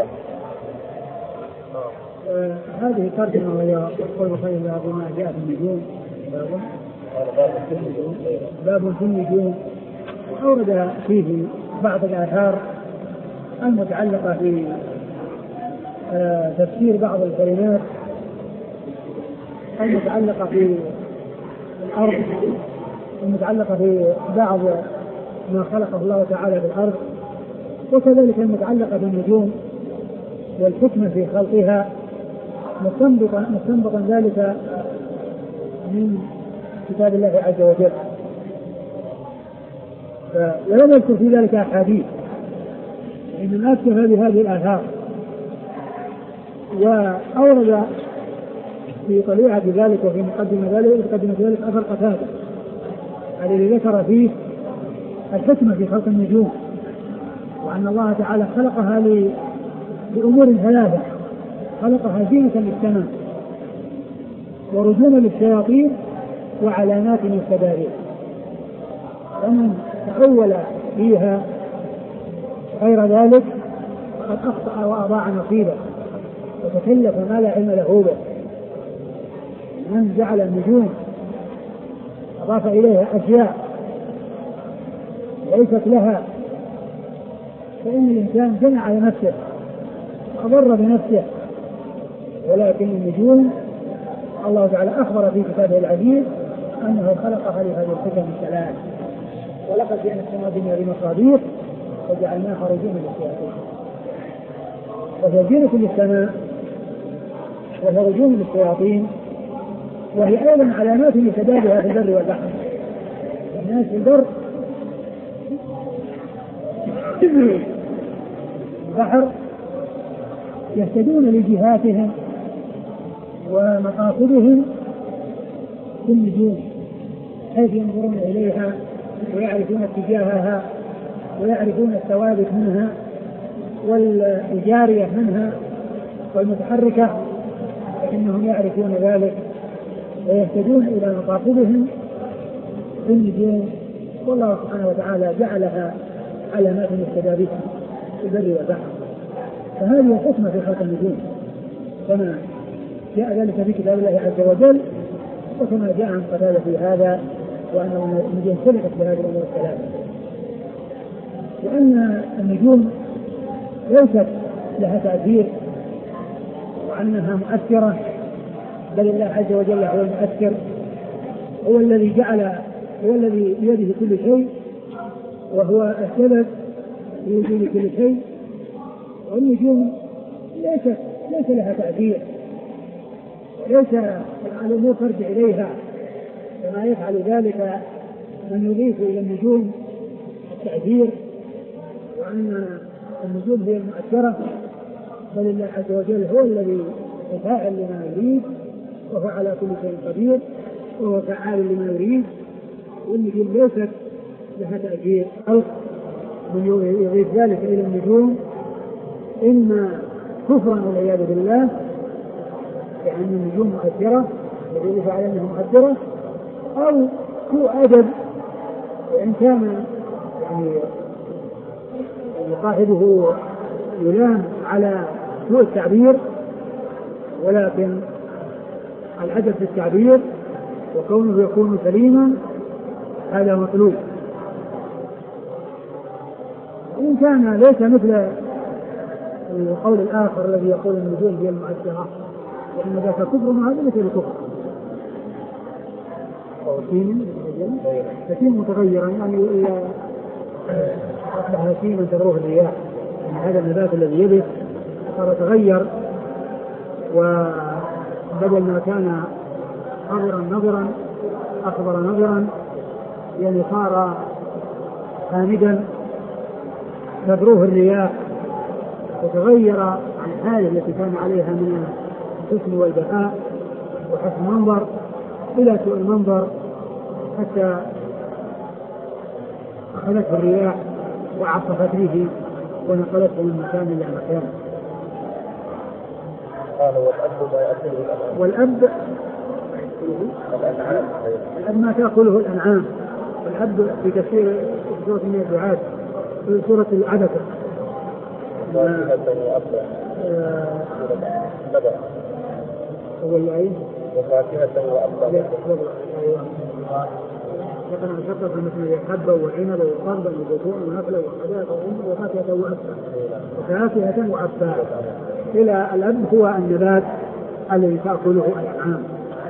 آه هذه ترجمة وهي قول خير بما جاء في النجوم. باب في النجوم. أورد فيه بعض الآثار المتعلقة في آه تفسير بعض الكلمات المتعلقة في الأرض، المتعلقة في بعض ما خلقه الله تعالى في الأرض، وكذلك المتعلقة بالنجوم والحكمة في خلقها، مستنبطا مستنبطا ذلك من كتاب الله عز وجل. ولم يذكر في ذلك أحاديث، إنما أكتفى بهذه الآثار. وأورد في طليعة ذلك وفي مقدمة ذلك مقدمة ذلك أثر قتادة الذي ذكر فيه الحكمة في خلق النجوم، وأن الله تعالى خلقها لأمور ثلاثة: خلقها زينة للسماء، ورجوما للشياطين، وعلامات يهتدى بها. ومن تأول فيها غير ذلك فقد أخطأ وأضاع نصيبه وتكلف ما لا علم له به. من جعل النجوم أضاف إليها أشياء ليست لها، فإن الإنسان جنى على نفسه وأضر بنفسه. ولكن النجوم الله تعالى أخبر في كتابه العزيز أنه خلقها لهذه الحكم الثلاث: ولقد جئنا السماء الدنيا بمصابيح وجعلناها رجوما للشياطين. وهي زينة للسماء، وهي رجوم للشياطين، وهي أيضا علامات يهتدى بها في البر والبحر. الناس في البر البحر يهتدون لجهاتهم ومقاصدهم بالنجوم، حيث ينظرون إليها ويعرفون اتجاهها ويعرفون الثوابت منها والجارية منها والمتحركة، فإنهم يعرفون ذلك ويهتدون إلى مقاصدهم بالنجوم. والله سبحانه وتعالى جعلها علامات يهتدى بها في البر والبحر. فهذه الحكمة في خلق النجوم كما جاء ذلك في كتاب الله عز وجل، وكما جاء عن قتادة في هذا، وأن النجوم خلقت بهذه الأمور الثلاثة، وأن النجوم ليست لها تأثير وأنها مؤثرة، بل الله عز وجل هو المؤثر، هو الذي جعل، هو الذي بيده كل شيء، وهو السبب في وجود كل شيء. والنجوم ليست ليس لها تأثير، ليس الأمور ترجع إليها كما يفعل ذلك من يضيف إلى النجوم التأثير وأن النجوم هي المؤثرة، بل الله عز وجل هو الذي يفعل لما يريد، وهو على كل شيء قدير، وهو فعال لما يريد. والنجوم ليست لها تأثير. من يضيف ذلك إلى النجوم إما كفرا والعياذ بالله، يعني النجوم مؤثرة يضيف على أنها مؤثرة، أو سوء أدب وإن كان يعني صاحبه يلام على سوء التعبير، ولكن الأدب في التعبير وكونه يكون سليما هذا مطلوب. إن كان ليس مثل القول الآخر الذي يقول النزول هي المؤثرة وأن ذاك كفر، ما هذا مثل الكفر. هشيم متغيرا يعني أصبح هشيما تذروه الرياح، يعني هذا النبات الذي يبث صار تغير، وبدل ما كان خضرا نضرا أخضر نضرا يعني صار خامدا تذروه الرياح، وتغير عن الحالة التي كان عليها من الحسن والبهاء وحسن المنظر إلى سوء المنظر، حتى أخذته الرياح وعصفت به ونقلته من مكان إلى مكان. قال والأب ما يأكله الأنعام. والأب الأنعام الأب ما تأكله الأنعام. والأب في تفسير سورة من الدعاء في سورة العبسة هو الآية وفاكهة وأبا. لقد نشطت مثل الحبة والعنب والقرب والزيتون والنخل والحدائق وفاكهة وأبا وفاكهة وأبا إلى الأب هو النبات الذي تأكله الأنعام.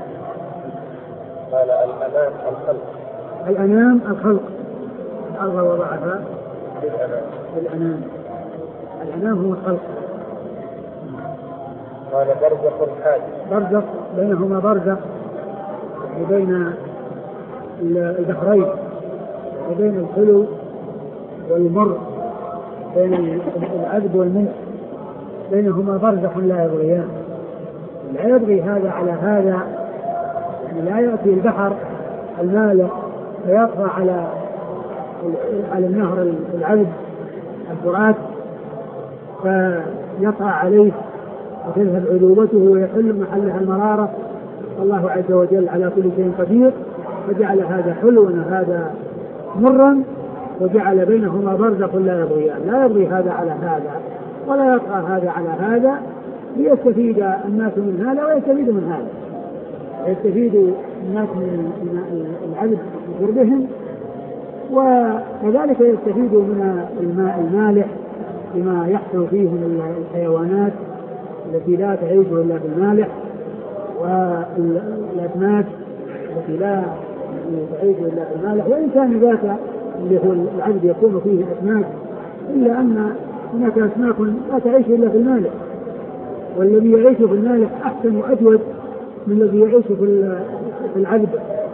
قال الأنام الخلق. الأنام الخلق الله وضعها بالأنام. الأنام هو الخلق. قال برزخ الحاج. برزخ بينهما برزخ وبين البحرين وبين الحلو والمر، بين العذب والملح بينهما برزخ لا يبغيان. لا يبغي هذا على هذا، يعني لا يأتي البحر المالح فيطغى على على النهر العذب الفرات فيطغى عليه وتذهب عذوبته ويحل محلها المرارة. الله عز وجل على كل شيء قدير، فجعل هذا حلوا وهذا مرا وجعل بينهما برزخ لا يبغيان. لا يبغي هذا على هذا ولا يطغى هذا على هذا، ليستفيد الناس من هذا ويستفيد من هذا. يستفيد الناس من العذب بشربهم، وكذلك يستفيد من الماء المالح بما يحصل فيه من الحيوانات التي لا تعيش إلا بالمالح، والأسماك التي لا تعيش إلا بالمالح. وإن كان ذاك اللي هو العذب يكون فيه أسماك، إلا أن هناك أسماك لا تعيش إلا في المالح، والذي يعيش في المالح أحسن وأجود من الذي يعيش في العذب.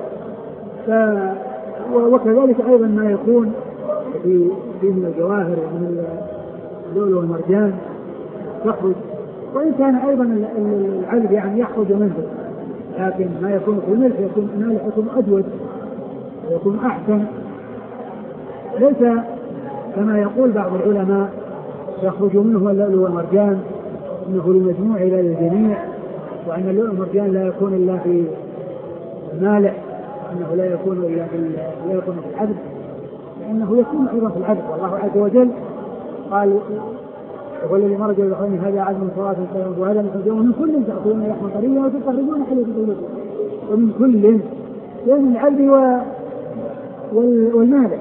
وكذلك أيضا ما يكون في من الجواهر ومن اللؤلؤ والمرجان يخرج، وإن كان أيضا العذب يعني يخرج منه، لكن ما يكون في الملح يكون المالح يكون أجود ويكون أحسن. ليس كما يقول بعض العلماء يخرج منه اللؤلؤ والمرجان إنه للمجموع إلى الجميع، وأن اللؤلؤ والمرجان لا يكون إلا في المالح، أنه لا يكون إلا في لا يكون في العذب، لأنه يكون أيضا في العذب. والله عز وجل قال هو الذي مرج البحرين هذا عذب فرات وهذا مخرج ومن كل تأكلون لحما طريا وتستخرجون حليا طيبا، ومن كل بين العذب والمالح.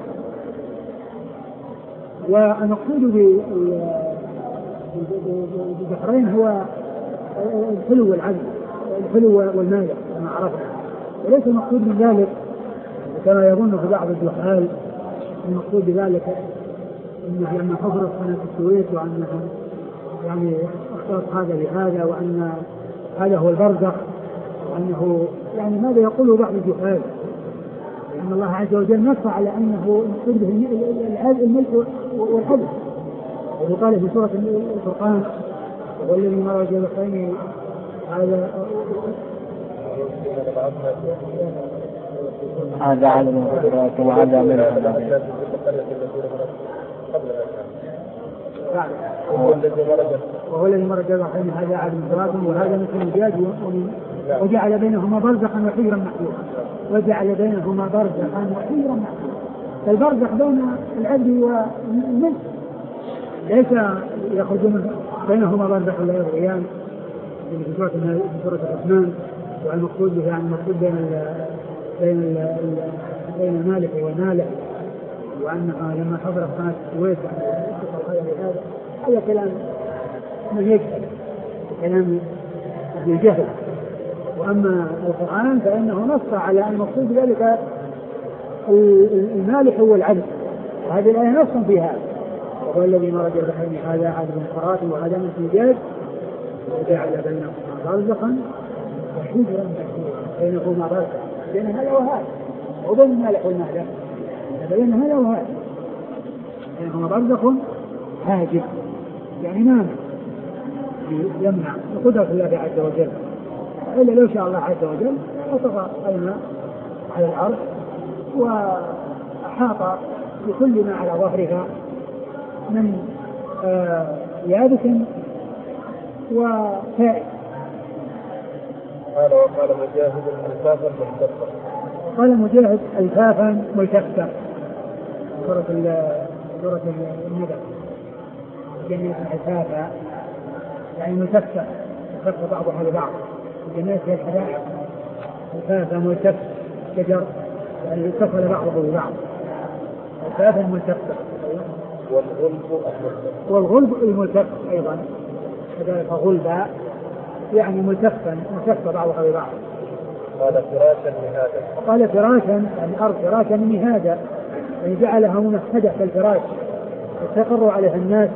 والمقصود بالبحرين هو الحلو والعذب، الحلو والمالح كما عرفنا، وليس المقصود من ذلك كما يظن في بعض الجهال المقصود بذلك انه لما حفرت قناة السويس وانها يعني اختلط هذا بهذا وان هذا هو البرزخ، وانه يعني ماذا يقوله بعض الجهال، لان الله عز وجل نص على انه المقصود به الملح والحذف، وقال في سورة الفرقان والذي مرج البحرين هذا هذا على المنكرات وهذا منها هو الذي مرج وهو الذي مرج البحرين هذا عدل فرات وهذا مثل الجاج وجعل بينهما برزخا وحجرا محجورا وجعل بينهما برزخا وحجرا محجورا. فالبرزخ بين العبد والملك ليس يخرج منه بينهما برزخ لا يبغيان في سورة سورة الرحمن. والمقصود به يعني المقصود بين ال بين ال بين المالك والمالك وأنها لما حضرت قناة السويس هذا هذا كلام من يجهل كلام ابن الجهل. وأما القرآن فإنه نص على أن المقصود بذلك المالك هو العدل وهذه الآية نص في هذا. وهو الذي مرج البحرين هذا عدل فرات وهذا من الجاج وجعل بينهما برزخا وحجرا بينهما برزخا بين هذا وهذا وبين المالك والمالك بين هذا وهذا بينهما برزخ حاجب يعني مانع يمنع بقدرة الله عز وجل. إلا لو شاء الله عز وجل أطغى الماء على الأرض وأحاط بكل ما على ظهرها من آه يابس وسائل. قال وقال مجاهد الفافا ملتفا. قال مجاهد الفافا ملتفا سورة سورة الندى جنة الفافا يعني ملتفا يلتف بعضها لبعض. الجنات هي الحدائق الفافا ملتف شجر يعني اتصل بعضه ببعض الفافا ملتفا. والغلب والغلب الملتف أيضا كذلك غلبا يعني ملتفا ملتف بعضها ببعض. قال فراشا مهادا. قال فراشا يعني الأرض فراشا مهادا يعني جعلها ممهدة كالفراش يستقر عليها الناس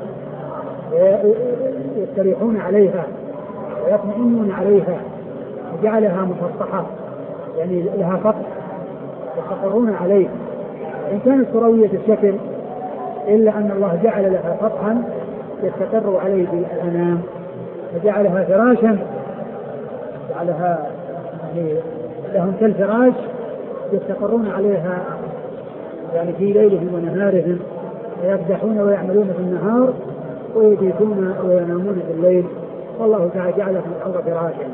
يستريحون عليها ويطمئنون عليها وجعلها مسطحة يعني لها سطح يستقرون عليه. إن كانت كروية الشكل إلا أن الله جعل لها سطحا يستقر عليه بالأنام فجعلها فراشا جعلها يعني لهم كالفراش يستقرون عليها يعني في ليلهم ونهارهم ويقدحون ويعملون في النهار ويبيتون وينامون في الليل. والله تعالى جعل في الأرض فراشا.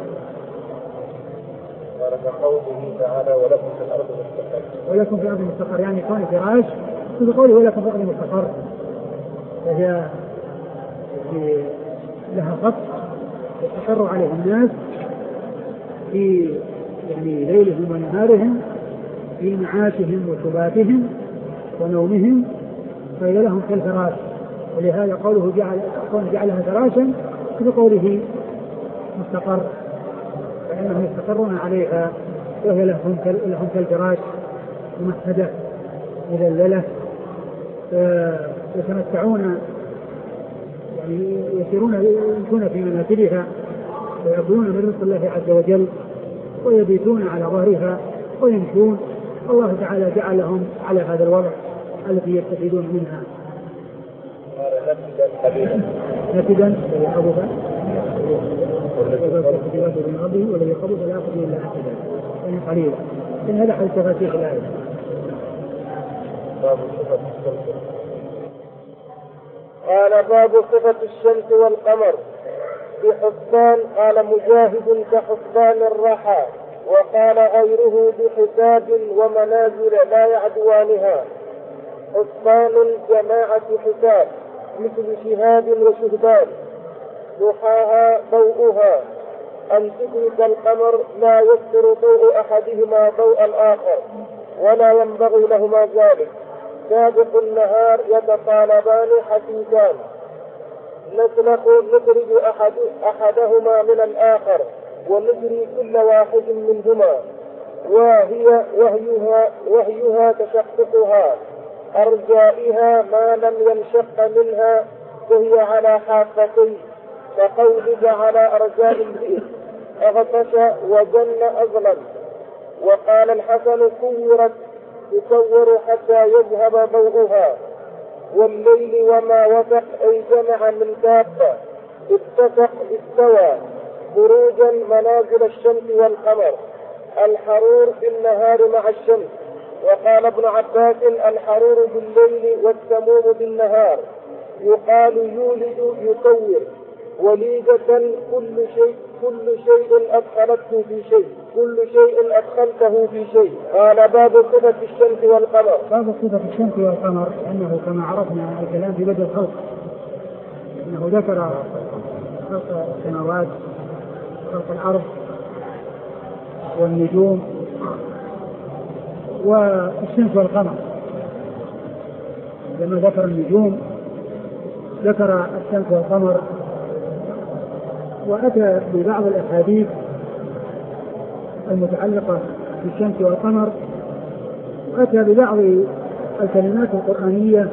قوله تعالى ولكم في الأرض مستقر. ولكم في الأرض مستقر يعني كون فراش في قوله ولكم في الأرض مستقر فهي لها خط يستقر عليه الناس في يعني ليلهم ونهارهم في معاشهم وسباتهم ونومهم فهي لهم كالفراش. ولهذا قوله جعل جعلها فراشا في قوله مستقر فإنهم يستقرون عليها وهي لهم لهم كالفراش ممهدة مذللة يتمتعون يعني يسيرون يمشون في منازلها ويأكلون من رزق الله عز وجل ويبيتون على ظهرها ويمشون. الله تعالى جعلهم على هذا الوضع الذي يستفيدون منها. نفدا ويقبض من ربه والذي يقبض لا يأخذ إلا نفدا يعني قليلا. إن هذا حديث تفاسير الآية. قال باب صفة الشمس والقمر بحسبان. قال مجاهد كحسبان الرحى وقال غيره بحساب ومنازل لا يعدوانها. حسبان جماعة حساب مثل شهاب وشهبان ضحاها ضوءها أن تدرك القمر لا يستر ضوء أحدهما ضوء الآخر ولا ينبغي لهما ذلك. سابق النهار يتطالبان حثيثان نسلق نخرج أحد أحدهما من الآخر ونجري كل واحد منهما وهي وهيها, وهيها تشققها أرجائها ما لم ينشق منها فهي على حافتي كقولك على أرجاء البئر أغطش وجن أظلم. وقال الحسن كورت تصور حتى يذهب ضوءها. والليل وما وثق أي جمع من دابة اتفق استوى خروجا منازل الشمس والقمر. الحرور في النهار مع الشمس. وقال ابن عباس الحرور بالليل والسموم بالنهار. يقال يولد يكور وليدة كل شيء كل شيء أدخلته في شيء كل شيء أدخلته في شيء. قال باب صفة الشمس والقمر. باب صفة الشمس والقمر أنه كما عرفنا الكلام في بدء الخلق أنه ذكر خلق السماوات خلق الأرض والنجوم والشمس والقمر. لما ذكر النجوم ذكر الشمس والقمر، وأتى ببعض الأحاديث المتعلقة بالشمس والقمر، وأتى ببعض الكلمات القرآنية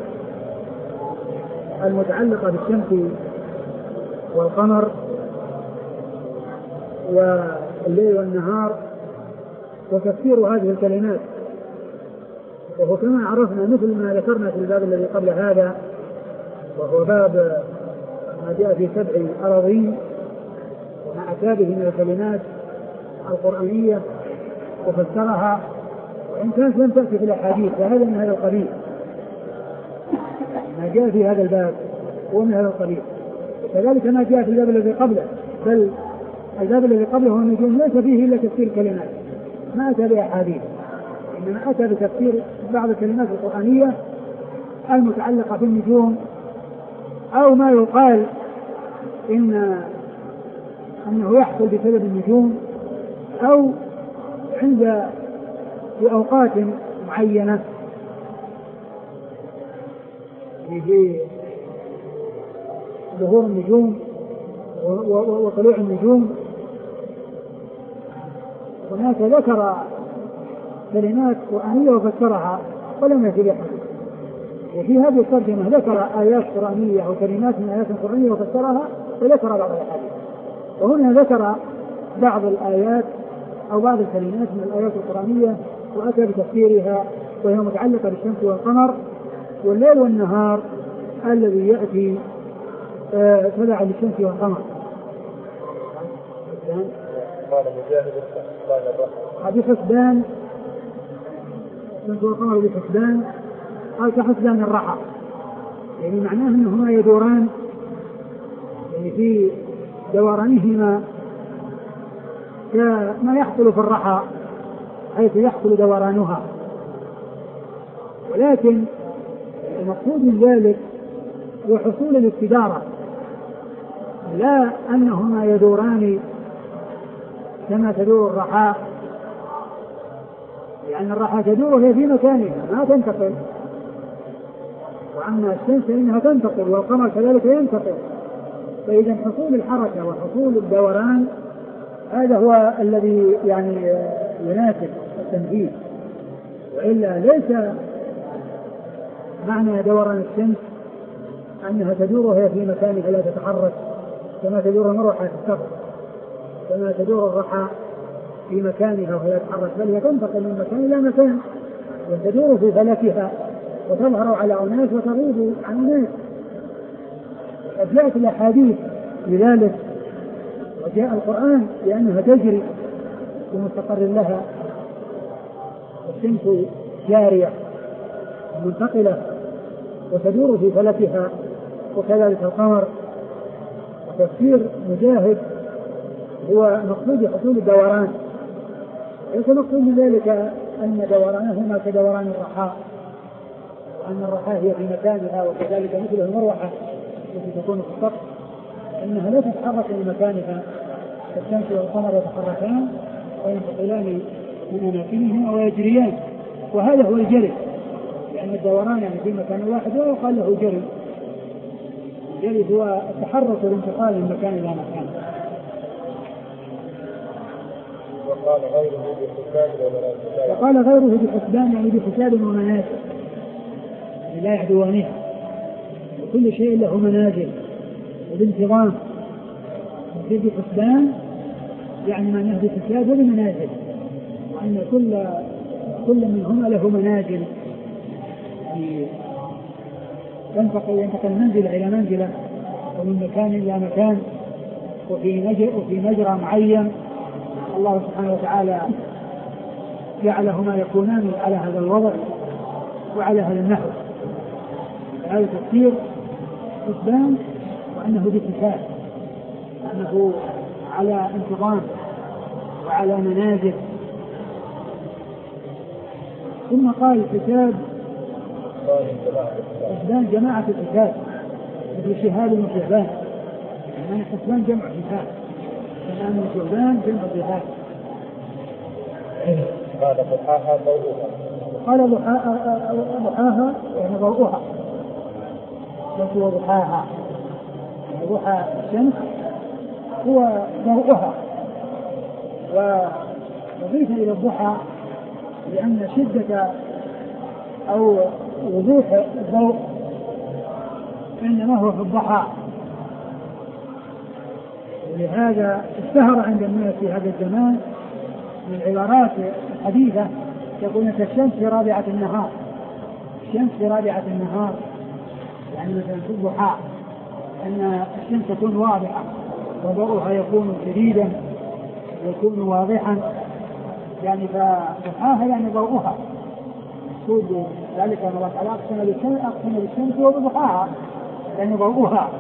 المتعلقة بالشمس والقمر والليل والنهار وتفسير هذه الكلمات. وهو كما عرفنا مثل ما ذكرنا في الباب الذي قبل هذا، وهو باب ما جاء في سبع أراضين وما أتى به من الكلمات القرآنية وفسرها، وإن كانت لم تأتي في الأحاديث فهذا من هذا القبيل. ما جاء في هذا الباب هو من هذا القبيل، كذلك ما جاء في الباب الذي قبله، بل الباب الذي قبله هو النجوم ليس فيه إلا تفسير الكلمات، ما أتى بأحاديث، إنما أتى بتفسير بعض الكلمات القرآنية المتعلقة بالنجوم، أو ما يقال إن أنه يحصل بسبب النجوم، أو عند في أوقات معينة في ظهور النجوم وطلوع النجوم. هناك ذكر كلمات قرآنية وفسرها ولم يأتي بحديث. وفي هذه الترجمة ذكر آيات قرآنية أو كلمات من آيات قرآنية وفسرها وذكر بعض الأحاديث. وهنا ذكر بعض الآيات أو بعض الكلمات من الآيات القرآنية وأتى بتفسيرها، وهي متعلقة بالشمس والقمر والليل والنهار الذي يأتي آه تبع للشمس والقمر. قال مجاهد هذه حسبان الشمس والقمر بحسبان، قال كحسبان الرحى، يعني معناه أنهما يدوران، يعني في دورانهما كما يحصل في الرحى حيث يحصل دورانها. ولكن المقصود من ذلك هو حصول الاستدارة، لا أنهما يدوران كما تدور الرحى، لأن الرحى تدور وهي في مكانها ما تنتقل، وأما الشمس فإنها تنتقل والقمر كذلك ينتقل. فإذا حصول الحركة وحصول الدوران هذا هو الذي يعني يناسب التنفيذ، وإلا ليس معنى دوران الشمس أنها تدور وهي في مكانها لا تتحرك كما تدور المروحة في السقف، كما تدور الرحى في مكانها وهي تتحرك، بل هي تنتقل من مكان إلى مكان وتدور في فلكها وتظهر على أناس وتغيب عن أناس. قد جاءت الأحاديث لذلك وجاء القرآن لأنها تجري بمستقر لها، الشمس جارية منتقلة وتدور في فلكها، وكذلك القمر. وتفسير مجاهد هو مقصود حصول الدوران، ليس مقصود من ذلك أن دورانهما كدوران الرحى، وأن الرحى هي في مكانها وكذلك مثل المروحة التي تكون في السقف إنها لا تتحرك من مكانها، الشمس والقمر يتحركان وينتقلان من أماكنهما ويجريان، وهذا هو الجري، لأن الدوران يعني في مكان واحد ويقال له جري. الجري هو التحرك والانتقال من مكان إلى مكان. وقال غيره بحساب ومناسب. وقال غيره بحسبان يعني بحساب ومناسب، يعني لا يحدوانها، وكل شيء له منازل وبانتظام. وفي حسبان يعني معناه بحساب وبمنازل، وأن كل كل منهما له منازل، يعني ينتقل ينتقل منزلة إلى منزلة ومن مكان إلى مكان، وفي مجرى وفي مجرى معين الله سبحانه وتعالى جعلهما يكونان على هذا الوضع وعلى هذا النحو. هذا تفسير حسبان وأنه بكتاب، أنه على انتظام وعلى منازل. ثم قال الكتاب حسبان جماعة الكتاب مثل شهاب وشهبان، يعني حسبان جمع كتاب، كمان شهبان جمع كتاب. قال ضحاها ضوءها، قال ضحاها يعني ضوءها، وهو ضحاها ضحى الشمس هو ضوءها. وضيف إلى الضحى لأن شدة أو وضوح الضوء إنما هو في الضحى، ولهذا اشتهر عند الناس في هذا الزمان من العبارات الحديثة يقولون كالشمس في رابعة النهار، الشمس في رابعة النهار، يعني مثلا في الضحى أن الشمس تكون واضحة وضوءها يكون شديدا يكون واضحا، يعني فضحاها يعني ضوءها مقصود ذلك أن الله تعالى أقسم بالشمس أقسم بالشمس وبضحاها يعني ضوءها.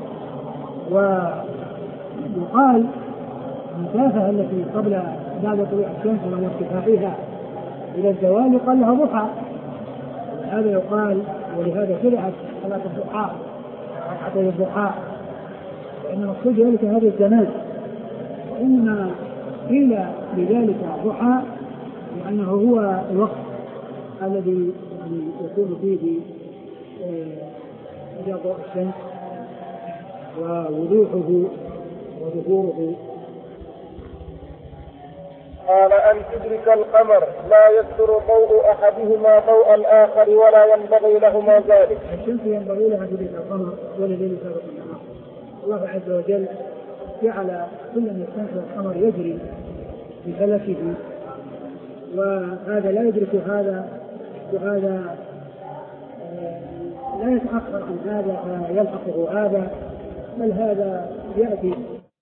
ويقال المسافة التي قبل بعد طلوع الشمس ومن ارتفاعها إلى الزوال يقال لها ضحى، هذا يقال. ولهذا شرعت صلاة الضحى ركعتي الضحى، لأن مقصود ذلك هذا الزمان. إنما قيل بذلك ضحى لأنه هو الوقت الذي يكون فيه ضوء الشمس ووضوحه وظهوره. قال أن تدرك القمر لا يستر ضوء أحدهما ضوء الآخر ولا ينبغي لهما ذلك. الشمس ينبغي لها تدرك القمر ولليل سابق النهار. الله عز وجل جعل كل من الشمس والقمر يجري بفلكه، وهذا لا يدرك هذا وهذا لا يتأخر عن هذا فيلحقه هذا، بل هذا يأتي